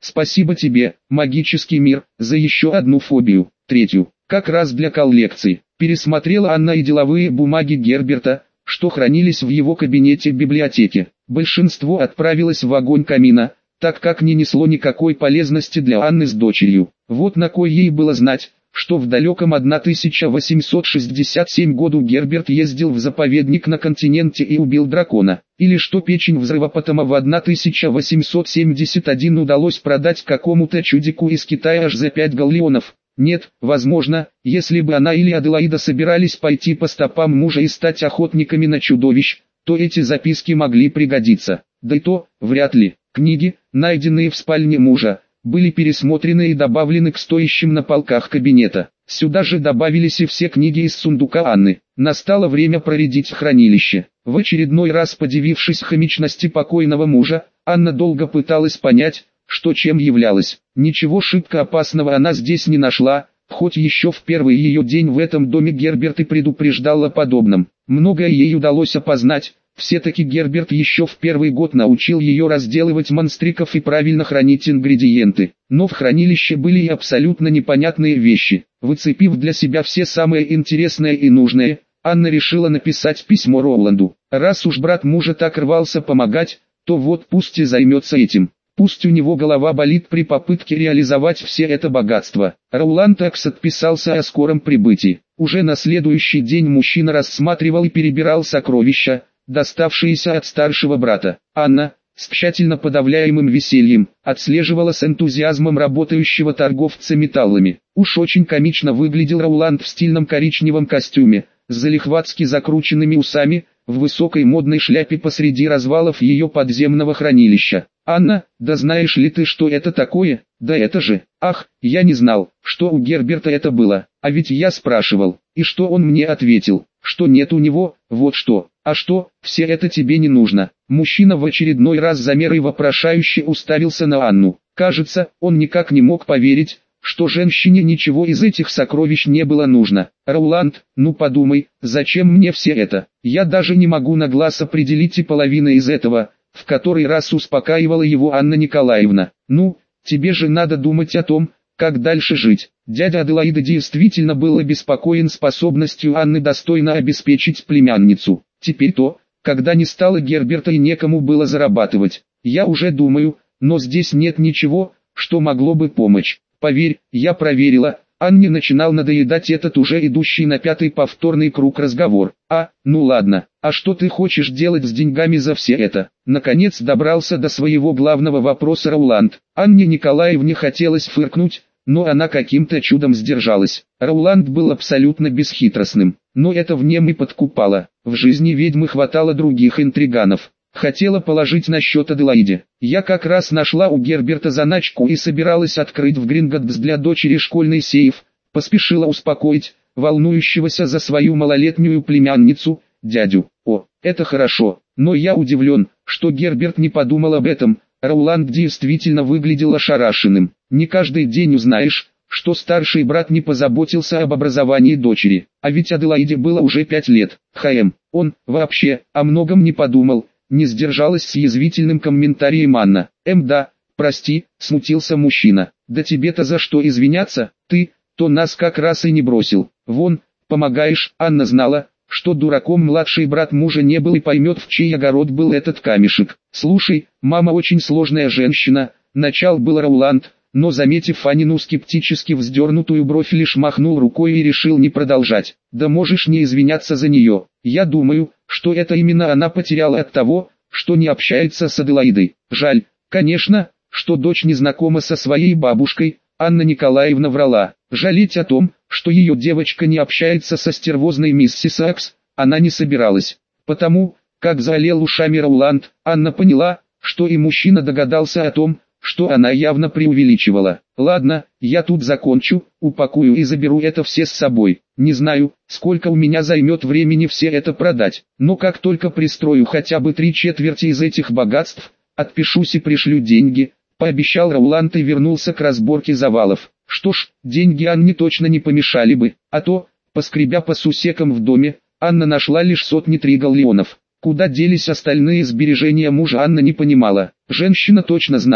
Спасибо тебе, магический мир, за еще одну фобию, третью, как раз для коллекции. Пересмотрела Анна и деловые бумаги Герберта, что хранились в его кабинете в библиотеке. Большинство отправилось в огонь камина, так как не несло никакой полезности для Анны с дочерью. Вот на кой ей было знать, что в далеком тысяча восемьсот шестьдесят седьмом году Герберт ездил в заповедник на континенте и убил дракона, или что печень взрывопотома в тысяча восемьсот семьдесят первом удалось продать какому-то чудику из Китая аж за пять галлеонов. Нет, возможно, если бы она или Аделаида собирались пойти по стопам мужа и стать охотниками на чудовищ, то эти записки могли пригодиться. Да и то, вряд ли. Книги, найденные в спальне мужа, были пересмотрены и добавлены к стоящим на полках кабинета. Сюда же добавились и все книги из сундука Анны. Настало время проредить хранилище. В очередной раз подивившись хомячности покойного мужа, Анна долго пыталась понять, что чем являлось. Ничего шибко опасного она здесь не нашла, хоть еще в первый ее день в этом доме Герберт и предупреждал о подобном. Многое ей удалось опознать. Все-таки Герберт еще в первый год научил ее разделывать монстриков и правильно хранить ингредиенты. Но в хранилище были и абсолютно непонятные вещи. Выцепив для себя все самое интересное и нужное, Анна решила написать письмо Роланду. Раз уж брат мужа так рвался помогать, то вот пусть и займется этим. Пусть у него голова болит при попытке реализовать все это богатство. Роланд Экс отписался о скором прибытии. Уже на следующий день мужчина рассматривал и перебирал сокровища, доставшиеся от старшего брата. Анна, с тщательно подавляемым весельем, отслеживала с энтузиазмом работающего торговца металлами. Уж очень комично выглядел Роланд в стильном коричневом костюме, с залихватски закрученными усами, в высокой модной шляпе посреди развалов ее подземного хранилища. «Анна, да знаешь ли ты, что это такое? Да это же... Ах, я не знал, что у Герберта это было, а ведь я спрашивал, и что он мне ответил, что нет у него, вот что. А что, все это тебе не нужно?» Мужчина в очередной раз замер и вопрошающе уставился на Анну. Кажется, он никак не мог поверить, что женщине ничего из этих сокровищ не было нужно. «Роланд, ну подумай, зачем мне все это? Я даже не могу на глаз определить и половины из этого», в который раз успокаивала его Анна Николаевна. «Ну, тебе же надо думать о том, как дальше жить». Дядя Аделаида действительно был обеспокоен способностью Анны достойно обеспечить племянницу. Теперь то, когда не стало Герберта и некому было зарабатывать. «Я уже думаю, но здесь нет ничего, что могло бы помочь. Поверь, я проверила». Анне начинал надоедать этот уже идущий на пятый повторный круг разговор. «А, ну ладно, а что ты хочешь делать с деньгами за все это?» Наконец добрался до своего главного вопроса Роланд. Анне Николаевне хотелось фыркнуть, но она каким-то чудом сдержалась. Роланд был абсолютно бесхитростным, но это в нем и подкупало. В жизни ведьмы хватало других интриганов. Хотела положить на счет Аделаиде. «Я как раз нашла у Герберта заначку и собиралась открыть в Гринготдс для дочери школьный сейф», поспешила успокоить волнующегося за свою малолетнюю племянницу, дядю. «О, это хорошо, но я удивлен, что Герберт не подумал об этом». Роланд действительно выглядел ошарашенным. Не каждый день узнаешь, что старший брат не позаботился об образовании дочери. А ведь Аделаиде было уже пять лет. Хм, он, вообще, о многом не подумал. Не сдержалась с язвительным комментарием Анна. «Эм да, прости», смутился мужчина. «Да тебе-то за что извиняться? Ты, то нас как раз и не бросил. Вон, помогаешь». Анна знала, что дураком младший брат мужа не был и поймет, в чей огород был этот камешек. «Слушай, мама очень сложная женщина», начал был Роланд, но заметив Анину скептически вздернутую бровь, лишь махнул рукой и решил не продолжать. «Да можешь не извиняться за нее. Я думаю, что это именно она потеряла от того, что не общается с Аделаидой. Жаль, конечно, что дочь не знакома со своей бабушкой». Анна Николаевна врала. Жалеть о том, что ее девочка не общается со стервозной миссис Акс, она не собиралась. Потому, как заолел ушами Роланд, Анна поняла, что и мужчина догадался о том, что она явно преувеличивала. «Ладно, я тут закончу, упакую и заберу это все с собой. Не знаю, сколько у меня займет времени все это продать, но как только пристрою хотя бы три четверти из этих богатств, отпишусь и пришлю деньги», пообещал Роланд и вернулся к разборке завалов. Что ж, деньги Анне точно не помешали бы, а то, поскребя по сусекам в доме, Анна нашла лишь сотни три галлеонов. Куда делись остальные сбережения мужа, Анна не понимала. Женщина точно знала,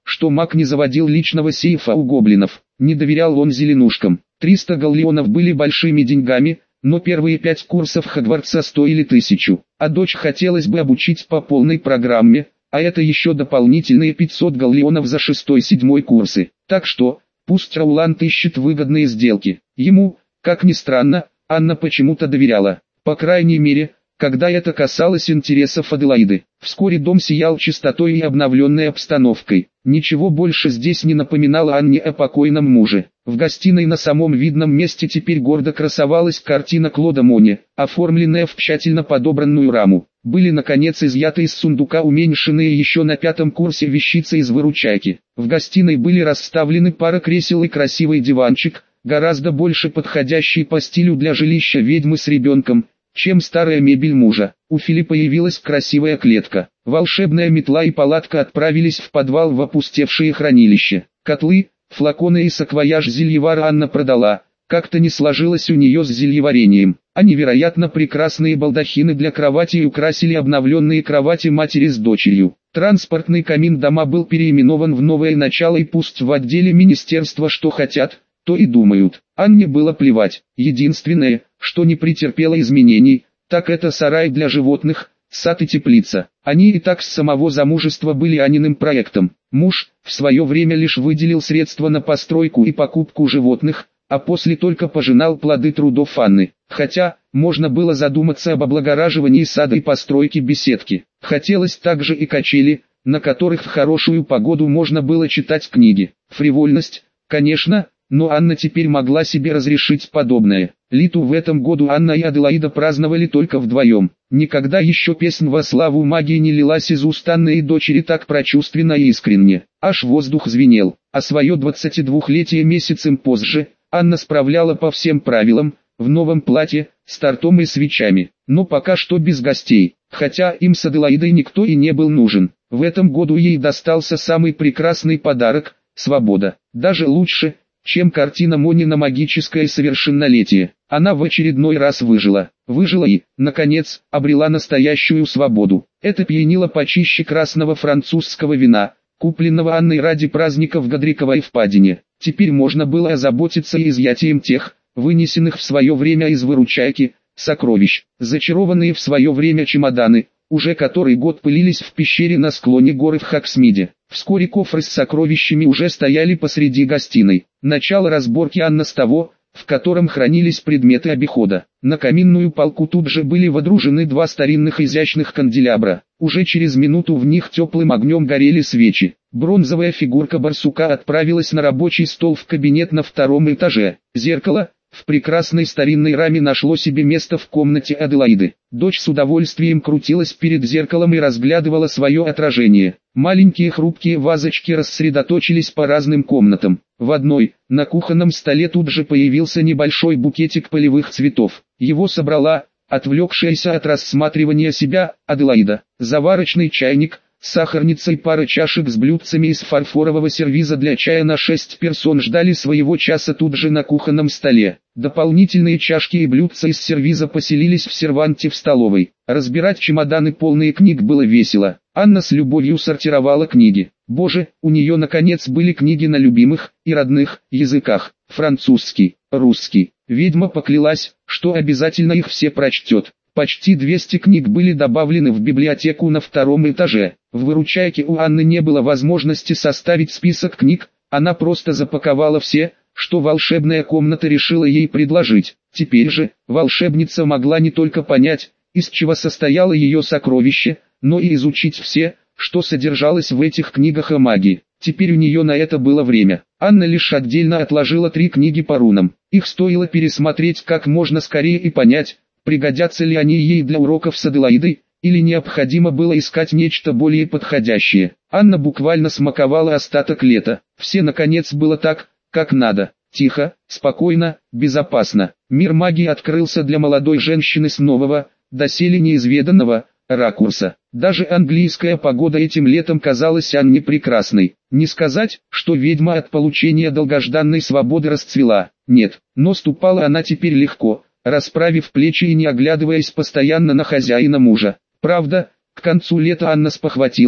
что маг не заводил личного сейфа у гоблинов. Не доверял он зеленушкам. триста галлеонов были большими деньгами, но первые пять курсов Хогвартса стоили тысячу. А дочь хотелось бы обучить по полной программе, а это еще дополнительные пятьсот галлеонов за шестой-седьмой курсы. Так что, пусть Роланд ищет выгодные сделки. Ему, как ни странно, Анна почему-то доверяла. По крайней мере, когда это касалось интересов Аделаиды. Вскоре дом сиял чистотой и обновленной обстановкой. Ничего больше здесь не напоминало Анне о покойном муже. В гостиной на самом видном месте теперь гордо красовалась картина Клода Моне, оформленная в тщательно подобранную раму. Были наконец изъяты из сундука уменьшенные еще на пятом курсе вещицы из выручайки. В гостиной были расставлены пара кресел и красивый диванчик, гораздо больше подходящий по стилю для жилища ведьмы с ребенком, чем старая мебель мужа. У Филиппа появилась красивая клетка. Волшебная метла и палатка отправились в подвал в опустевшее хранилище. Котлы, флаконы и саквояж зельевара Анна продала. Как-то не сложилось у нее с зельеварением. А невероятно прекрасные балдахины для кровати украсили обновленные кровати матери с дочерью. Транспортный камин дома был переименован в «Новое начало» и пусть в отделе министерства что хотят, то и думают. Анне было плевать. Единственное, что не претерпело изменений, так это сарай для животных, сад и теплица. Они и так с самого замужества были Аниным проектом. Муж в свое время лишь выделил средства на постройку и покупку животных, а после только пожинал плоды трудов Анны. Хотя, можно было задуматься об облагораживании сада и постройке беседки. Хотелось также и качели, на которых в хорошую погоду можно было читать книги. Фривольность, конечно, но Анна теперь могла себе разрешить подобное. Литу в этом году Анна и Аделаида праздновали только вдвоем. Никогда еще песнь во славу магии не лилась из уст Анны и дочери так прочувственно и искренне. Аж воздух звенел. А свое двадцатидвухлетие месяцем позже, Анна справляла по всем правилам, в новом платье, с тортом и свечами. Но пока что без гостей. Хотя им с Аделаидой никто и не был нужен. В этом году ей достался самый прекрасный подарок – свобода. Даже лучше, чем картина Мони на магическое совершеннолетие. Она в очередной раз выжила. Выжила и, наконец, обрела настоящую свободу. Это пьянило почище красного французского вина, купленного Анной ради праздника в Годриковой впадине. Теперь можно было озаботиться и изъятием тех, вынесенных в свое время из выручайки, сокровищ. Зачарованные в свое время чемоданы, уже который год пылились в пещере на склоне горы в Хоксмиде. Вскоре кофры с сокровищами уже стояли посреди гостиной. Начало разборки Анна с того, в котором хранились предметы обихода. На каминную полку тут же были водружены два старинных изящных канделябра. Уже через минуту в них теплым огнем горели свечи. Бронзовая фигурка барсука отправилась на рабочий стол в кабинет на втором этаже. Зеркало в прекрасной старинной раме нашло себе место в комнате Аделаиды. Дочь с удовольствием крутилась перед зеркалом и разглядывала свое отражение. Маленькие хрупкие вазочки рассредоточились по разным комнатам. В одной, на кухонном столе тут же появился небольшой букетик полевых цветов. Его собрала, отвлекшаяся от рассматривания себя, Аделаида. Заварочный чайник, сахарница и пара чашек с блюдцами из фарфорового сервиза для чая на шесть персон ждали своего часа тут же на кухонном столе. Дополнительные чашки и блюдца из сервиза поселились в серванте в столовой. Разбирать чемоданы полные книг было весело. Анна с любовью сортировала книги. Боже, у нее наконец были книги на любимых и родных языках. Французский, русский. Ведьма поклялась, что обязательно их все прочтет. Почти двести книг были добавлены в библиотеку на втором этаже. В выручайке у Анны не было возможности составить список книг, она просто запаковала все, что волшебная комната решила ей предложить. Теперь же, волшебница могла не только понять, из чего состояло ее сокровище, но и изучить все, что содержалось в этих книгах о магии. Теперь у нее на это было время. Анна лишь отдельно отложила три книги по рунам. Их стоило пересмотреть как можно скорее и понять, пригодятся ли они ей для уроков с Аделаидой, или необходимо было искать нечто более подходящее. Анна буквально смаковала остаток лета. Все наконец было так, как надо. Тихо, спокойно, безопасно. Мир магии открылся для молодой женщины с нового, доселе неизведанного, ракурса. Даже английская погода этим летом казалась Анне прекрасной. Не сказать, что ведьма от получения долгожданной свободы расцвела. Нет, но ступала она теперь легко, расправив плечи и не оглядываясь постоянно на хозяина мужа. Правда, к концу лета Анна спохватилась,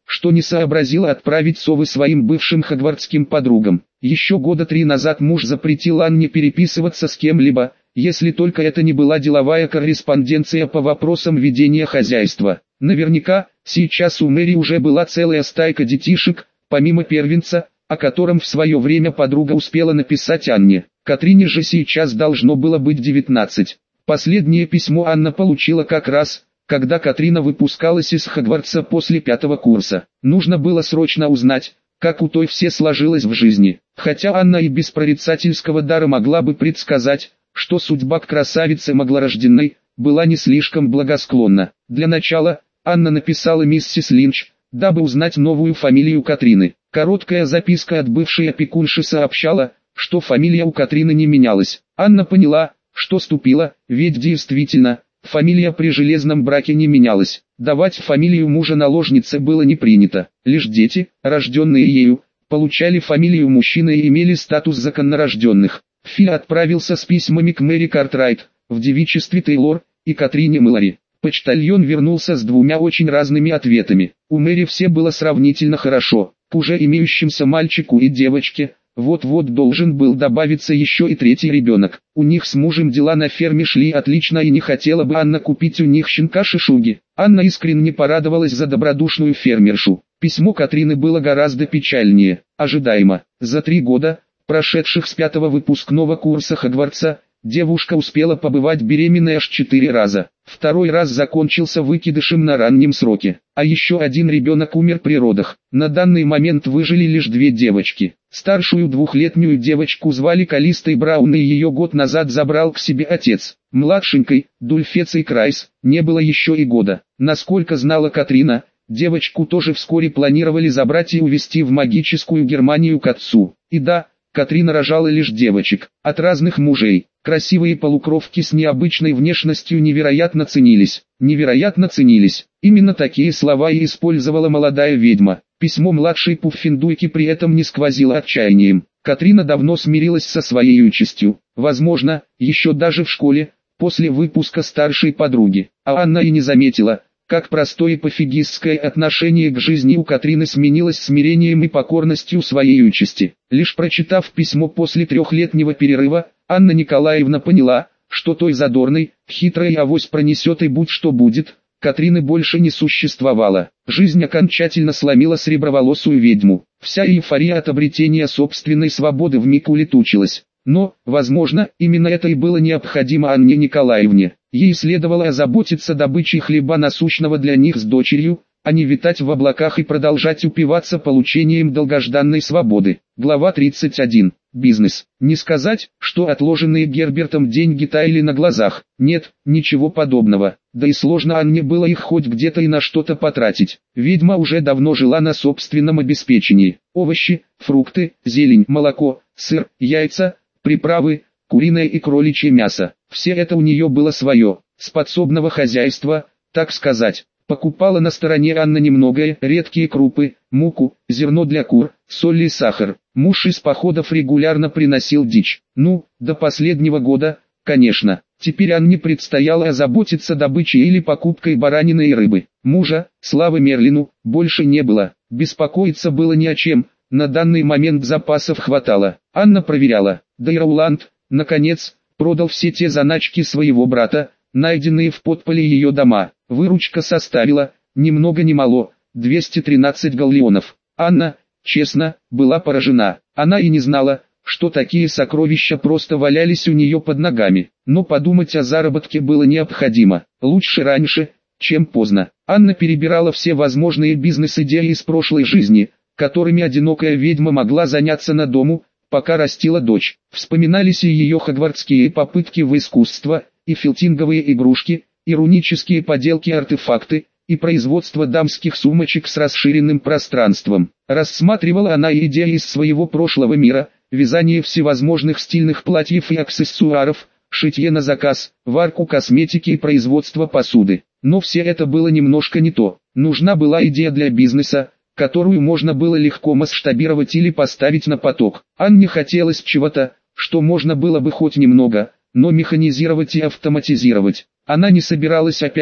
что не сообразила отправить совы своим бывшим хогвартским подругам. Еще года три назад муж запретил Анне переписываться с кем-либо, если только это не была деловая корреспонденция по вопросам ведения хозяйства. Наверняка, сейчас у Мэри уже была целая стайка детишек, помимо первенца, о котором в свое время подруга успела написать Анне. Катрине же сейчас должно было быть девятнадцать. Последнее письмо Анна получила как раз, когда Катрина выпускалась из Хогвартса после пятого курса. Нужно было срочно узнать, как у той все сложилось в жизни. Хотя Анна и без прорицательского дара могла бы предсказать, что судьба к красавице Маглорожденной была не слишком благосклонна. Для начала, Анна написала миссис Линч, дабы узнать новую фамилию Катрины. Короткая записка от бывшей опекунши сообщала, что фамилия у Катрины не менялась. Анна поняла, что ступила, ведь действительно, фамилия при железном браке не менялась. Давать фамилию мужа наложнице было не принято. Лишь дети, рожденные ею, получали фамилию мужчины и имели статус законнорожденных. Фи отправился с письмами к Мэри Картрайт, в девичестве Тейлор, и Катрине Мэлори. Почтальон вернулся с двумя очень разными ответами. У Мэри все было сравнительно хорошо. К уже имеющимся мальчику и девочке, вот-вот должен был добавиться еще и третий ребенок. У них с мужем дела на ферме шли отлично, и не хотела бы Анна купить у них щенка Шишуги. Анна искренне порадовалась за добродушную фермершу. Письмо Катрины было гораздо печальнее. Ожидаемо. За три года, прошедших с пятого выпускного курса Хогвартса, девушка успела побывать беременной аж четыре раза. Второй раз закончился выкидышем на раннем сроке. А еще один ребенок умер при родах. На данный момент выжили лишь две девочки. Старшую двухлетнюю девочку звали Калистой Браун, и ее год назад забрал к себе отец. Младшенькой, Дульфецей Крайс, не было еще и года. Насколько знала Катрина, девочку тоже вскоре планировали забрать и увезти в магическую Германию к отцу. И да, Катрина рожала лишь девочек, от разных мужей. Красивые полукровки с необычной внешностью невероятно ценились. Невероятно ценились. Именно такие слова и использовала молодая ведьма. Письмо младшей Пуффиндуйки при этом не сквозило отчаянием. Катрина давно смирилась со своей участью. Возможно, еще даже в школе, после выпуска старшей подруги. А Анна и не заметила, как простое пофигистское отношение к жизни у Катрины сменилось смирением и покорностью своей участи. Лишь прочитав письмо после трехлетнего перерыва, Анна Николаевна поняла, что той задорной, хитрой авось пронесет и будь что будет, Катрины больше не существовало. Жизнь окончательно сломила среброволосую ведьму. Вся эйфория от обретения собственной свободы вмиг улетучилась. Но, возможно, именно это и было необходимо Анне Николаевне. Ей следовало озаботиться добычей хлеба насущного для них с дочерью, а не витать в облаках и продолжать упиваться получением долгожданной свободы. Глава тридцать один. Бизнес. Не сказать, что отложенные Гербертом деньги таяли на глазах. Нет, ничего подобного. Да и сложно Анне было их хоть где-то и на что-то потратить. Ведьма уже давно жила на собственном обеспечении. Овощи, фрукты, зелень, молоко, сыр, яйца, приправы, куриное и кроличье мясо. Все это у нее было свое, с подсобного хозяйства, так сказать. Покупала на стороне Анна немногое: редкие крупы, муку, зерно для кур, соль и сахар. Муж из походов регулярно приносил дичь. Ну, до последнего года, конечно. Теперь Анне предстояло озаботиться добычей или покупкой баранины и рыбы. Мужа, слава Мерлину, больше не было. Беспокоиться было не о чем, на данный момент запасов хватало. Анна проверяла. Да и Роуланд, наконец, продал все те заначки своего брата, найденные в подполе ее дома. Выручка составила, ни много ни мало, двести тринадцать галлеонов. Анна, честно, была поражена. Она и не знала, что такие сокровища просто валялись у нее под ногами. Но подумать о заработке было необходимо. Лучше раньше, чем поздно. Анна перебирала все возможные бизнес-идеи из прошлой жизни, которыми одинокая ведьма могла заняться на дому, пока растила дочь. Вспоминались и ее хогвартские попытки в искусство, и филтинговые игрушки, и рунические поделки-артефакты, и производство дамских сумочек с расширенным пространством. Рассматривала она и идеи из своего прошлого мира, вязание всевозможных стильных платьев и аксессуаров, шитье на заказ, варку косметики и производство посуды. Но все это было немножко не то. Нужна была идея для бизнеса, которую можно было легко масштабировать или поставить на поток. Анне хотелось чего-то, что можно было бы хоть немного, но механизировать и автоматизировать. Она не собиралась опять,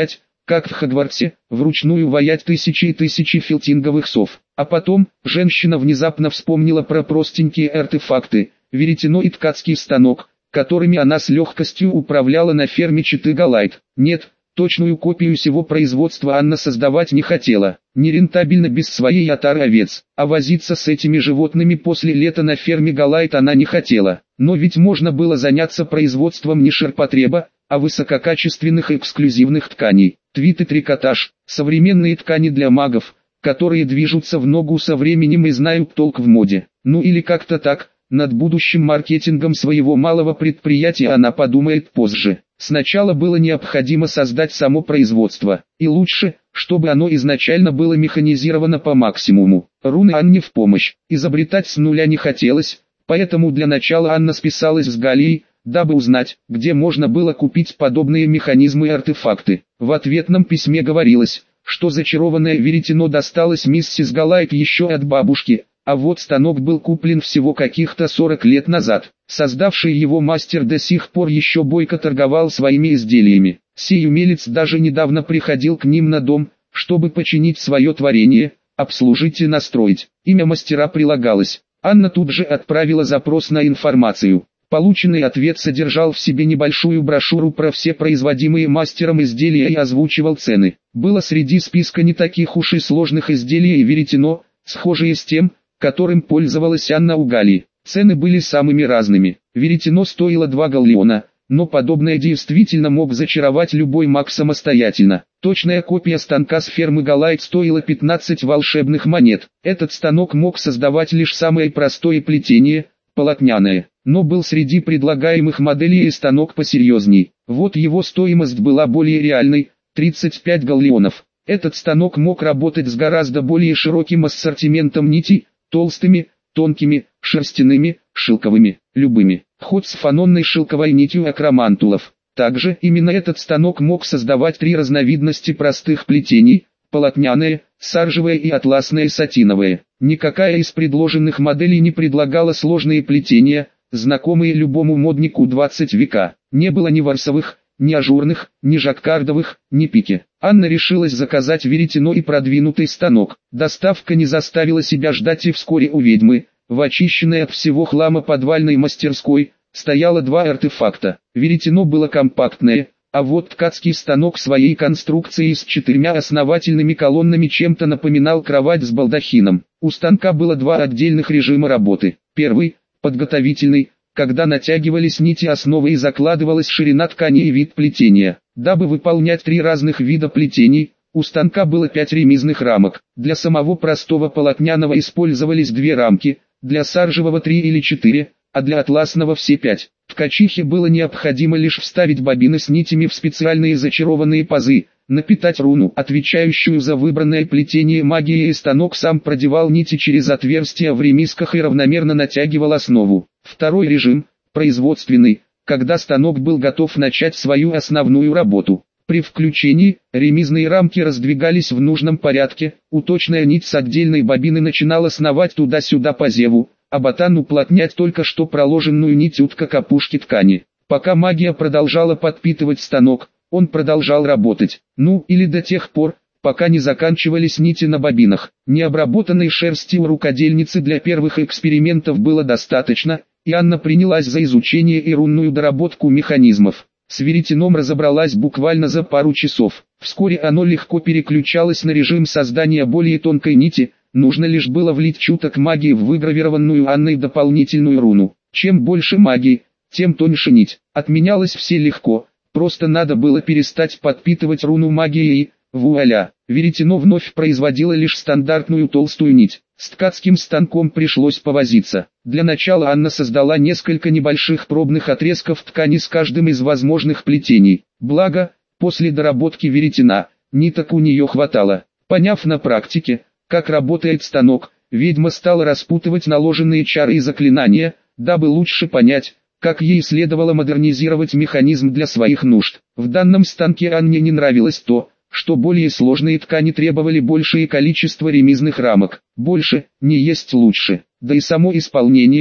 как в Хогвартсе, вручную ваять тысячи и тысячи филтинговых сов. А потом, женщина внезапно вспомнила про простенькие артефакты, веретено и ткацкий станок, которыми она с легкостью управляла на ферме Читы Галайт. Нет, точную копию сего производства Анна создавать не хотела. Нерентабельно без своей отары овец, а возиться с этими животными после лета на ферме Галайт она не хотела. Но ведь можно было заняться производством не ширпотреба, а высококачественных и эксклюзивных тканей. Твид и трикотаж – современные ткани для магов, которые движутся в ногу со временем и знают толк в моде. Ну или как-то так. Над будущим маркетингом своего малого предприятия она подумает позже. Сначала было необходимо создать само производство, и лучше, чтобы оно изначально было механизировано по максимуму. Руны Анне в помощь, изобретать с нуля не хотелось, поэтому для начала Анна списалась с Галией, дабы узнать, где можно было купить подобные механизмы и артефакты. В ответном письме говорилось, что зачарованное веретено досталось миссис Галайт еще от бабушки, а вот станок был куплен всего каких-то сорок лет назад. Создавший его мастер до сих пор еще бойко торговал своими изделиями. Сей умелец даже недавно приходил к ним на дом, чтобы починить свое творение, обслужить и настроить. Имя мастера прилагалось. Анна тут же отправила запрос на информацию. Полученный ответ содержал в себе небольшую брошюру про все производимые мастером изделия и озвучивал цены. Было среди списка не таких уж и сложных изделий и веретено, схожие с тем, которым пользовалась Анна у Галии. Цены были самыми разными. Веретено стоило два галлеона, но подобное действительно мог зачаровать любой маг самостоятельно. Точная копия станка с фермы Галайт стоила пятнадцать волшебных монет. Этот станок мог создавать лишь самое простое плетение, полотняное, но был среди предлагаемых моделей и станок посерьезней. Вот его стоимость была более реальной – тридцать пять галлеонов. Этот станок мог работать с гораздо более широким ассортиментом нитей, толстыми, тонкими, шерстяными, шелковыми, любыми, хоть с фанонной шелковой нитью акромантулов. Также именно этот станок мог создавать три разновидности простых плетений: полотняное, саржевое и атласное сатиновое. Никакая из предложенных моделей не предлагала сложные плетения, знакомые любому моднику двадцать века. Не было ни ворсовых, ни ажурных, ни жаккардовых, ни пики. Анна решилась заказать веретено и продвинутый станок. Доставка не заставила себя ждать, и вскоре у ведьмы, в очищенной от всего хлама подвальной мастерской, стояло два артефакта. Веретено было компактное, а вот ткацкий станок своей конструкцией с четырьмя основательными колоннами чем-то напоминал кровать с балдахином. У станка было два отдельных режима работы. Первый – подготовительный, когда натягивались нити основы и закладывалась ширина ткани и вид плетения. Дабы выполнять три разных вида плетений, у станка было пять ремизных рамок. Для самого простого полотняного использовались две рамки, для саржевого три или четыре, а для атласного все пять. Ткачихе было необходимо лишь вставить бобины с нитями в специальные зачарованные пазы, напитать руну, отвечающую за выбранное плетение магии, и станок сам продевал нити через отверстия в ремизках и равномерно натягивал основу. Второй режим, производственный, когда станок был готов начать свою основную работу. При включении, ремизные рамки раздвигались в нужном порядке, уточная нить с отдельной бобины начинала сновать туда-сюда по зеву, а ботан уплотнять только что проложенную нить утка к опушке ткани. Пока магия продолжала подпитывать станок, он продолжал работать. Ну, или до тех пор, пока не заканчивались нити на бобинах. Необработанной шерсти у рукодельницы для первых экспериментов было достаточно, и Анна принялась за изучение и рунную доработку механизмов. С веретеном разобралась буквально за пару часов. Вскоре оно легко переключалось на режим создания более тонкой нити, нужно лишь было влить чуток магии в выгравированную Анной дополнительную руну. Чем больше магии, тем тоньше нить. Отменялось все легко, просто надо было перестать подпитывать руну магией и, вуаля, веретено вновь производило лишь стандартную толстую нить. С ткацким станком пришлось повозиться. Для начала Анна создала несколько небольших пробных отрезков ткани с каждым из возможных плетений. Благо, после доработки веретена, ниток у нее хватало. Поняв на практике, как работает станок, ведьма стала распутывать наложенные чары и заклинания, дабы лучше понять, как ей следовало модернизировать механизм для своих нужд. В данном станке Анне не нравилось то, что более сложные ткани требовали большее количество ремизных рамок. Больше, не есть лучше. Да и само исполнение,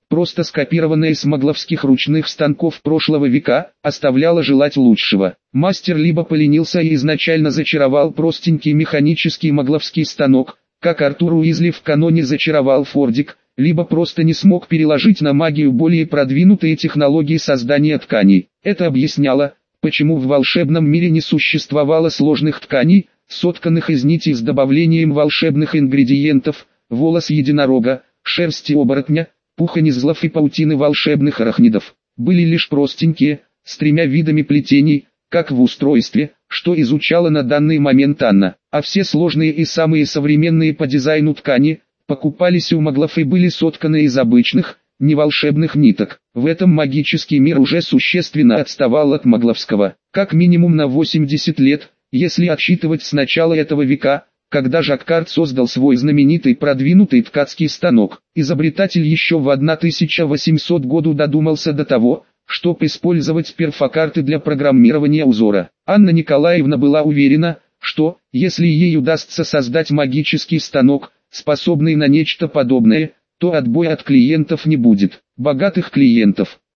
просто скопированная с могловских ручных станков прошлого века, оставляла желать лучшего. Мастер либо поленился и изначально зачаровал простенький механический могловский станок, как Артур Уизли в каноне зачаровал Фордик, либо просто не смог переложить на магию более продвинутые технологии создания тканей. Это объясняло, почему в волшебном мире не существовало сложных тканей, сотканных из нитей с добавлением волшебных ингредиентов, волос единорога, шерсти оборотня, пуха низлов и паутины волшебных арахнидов. Были лишь простенькие, с тремя видами плетений, как в устройстве, что изучала на данный момент Анна, а все сложные и самые современные по дизайну ткани, покупались у маглов и были сотканы из обычных, неволшебных ниток. В этом магический мир уже существенно отставал от магловского, как минимум на восемьдесят лет, если отсчитывать с начала этого века, когда Жаккард создал свой знаменитый продвинутый ткацкий станок. Изобретатель еще в тысяча восемьсотом году додумался до того, чтобы использовать перфокарты для программирования узора. Анна Николаевна была уверена, что, если ей удастся создать магический станок, способный на нечто подобное, то отбоя от клиентов не будет. Богатых клиентов,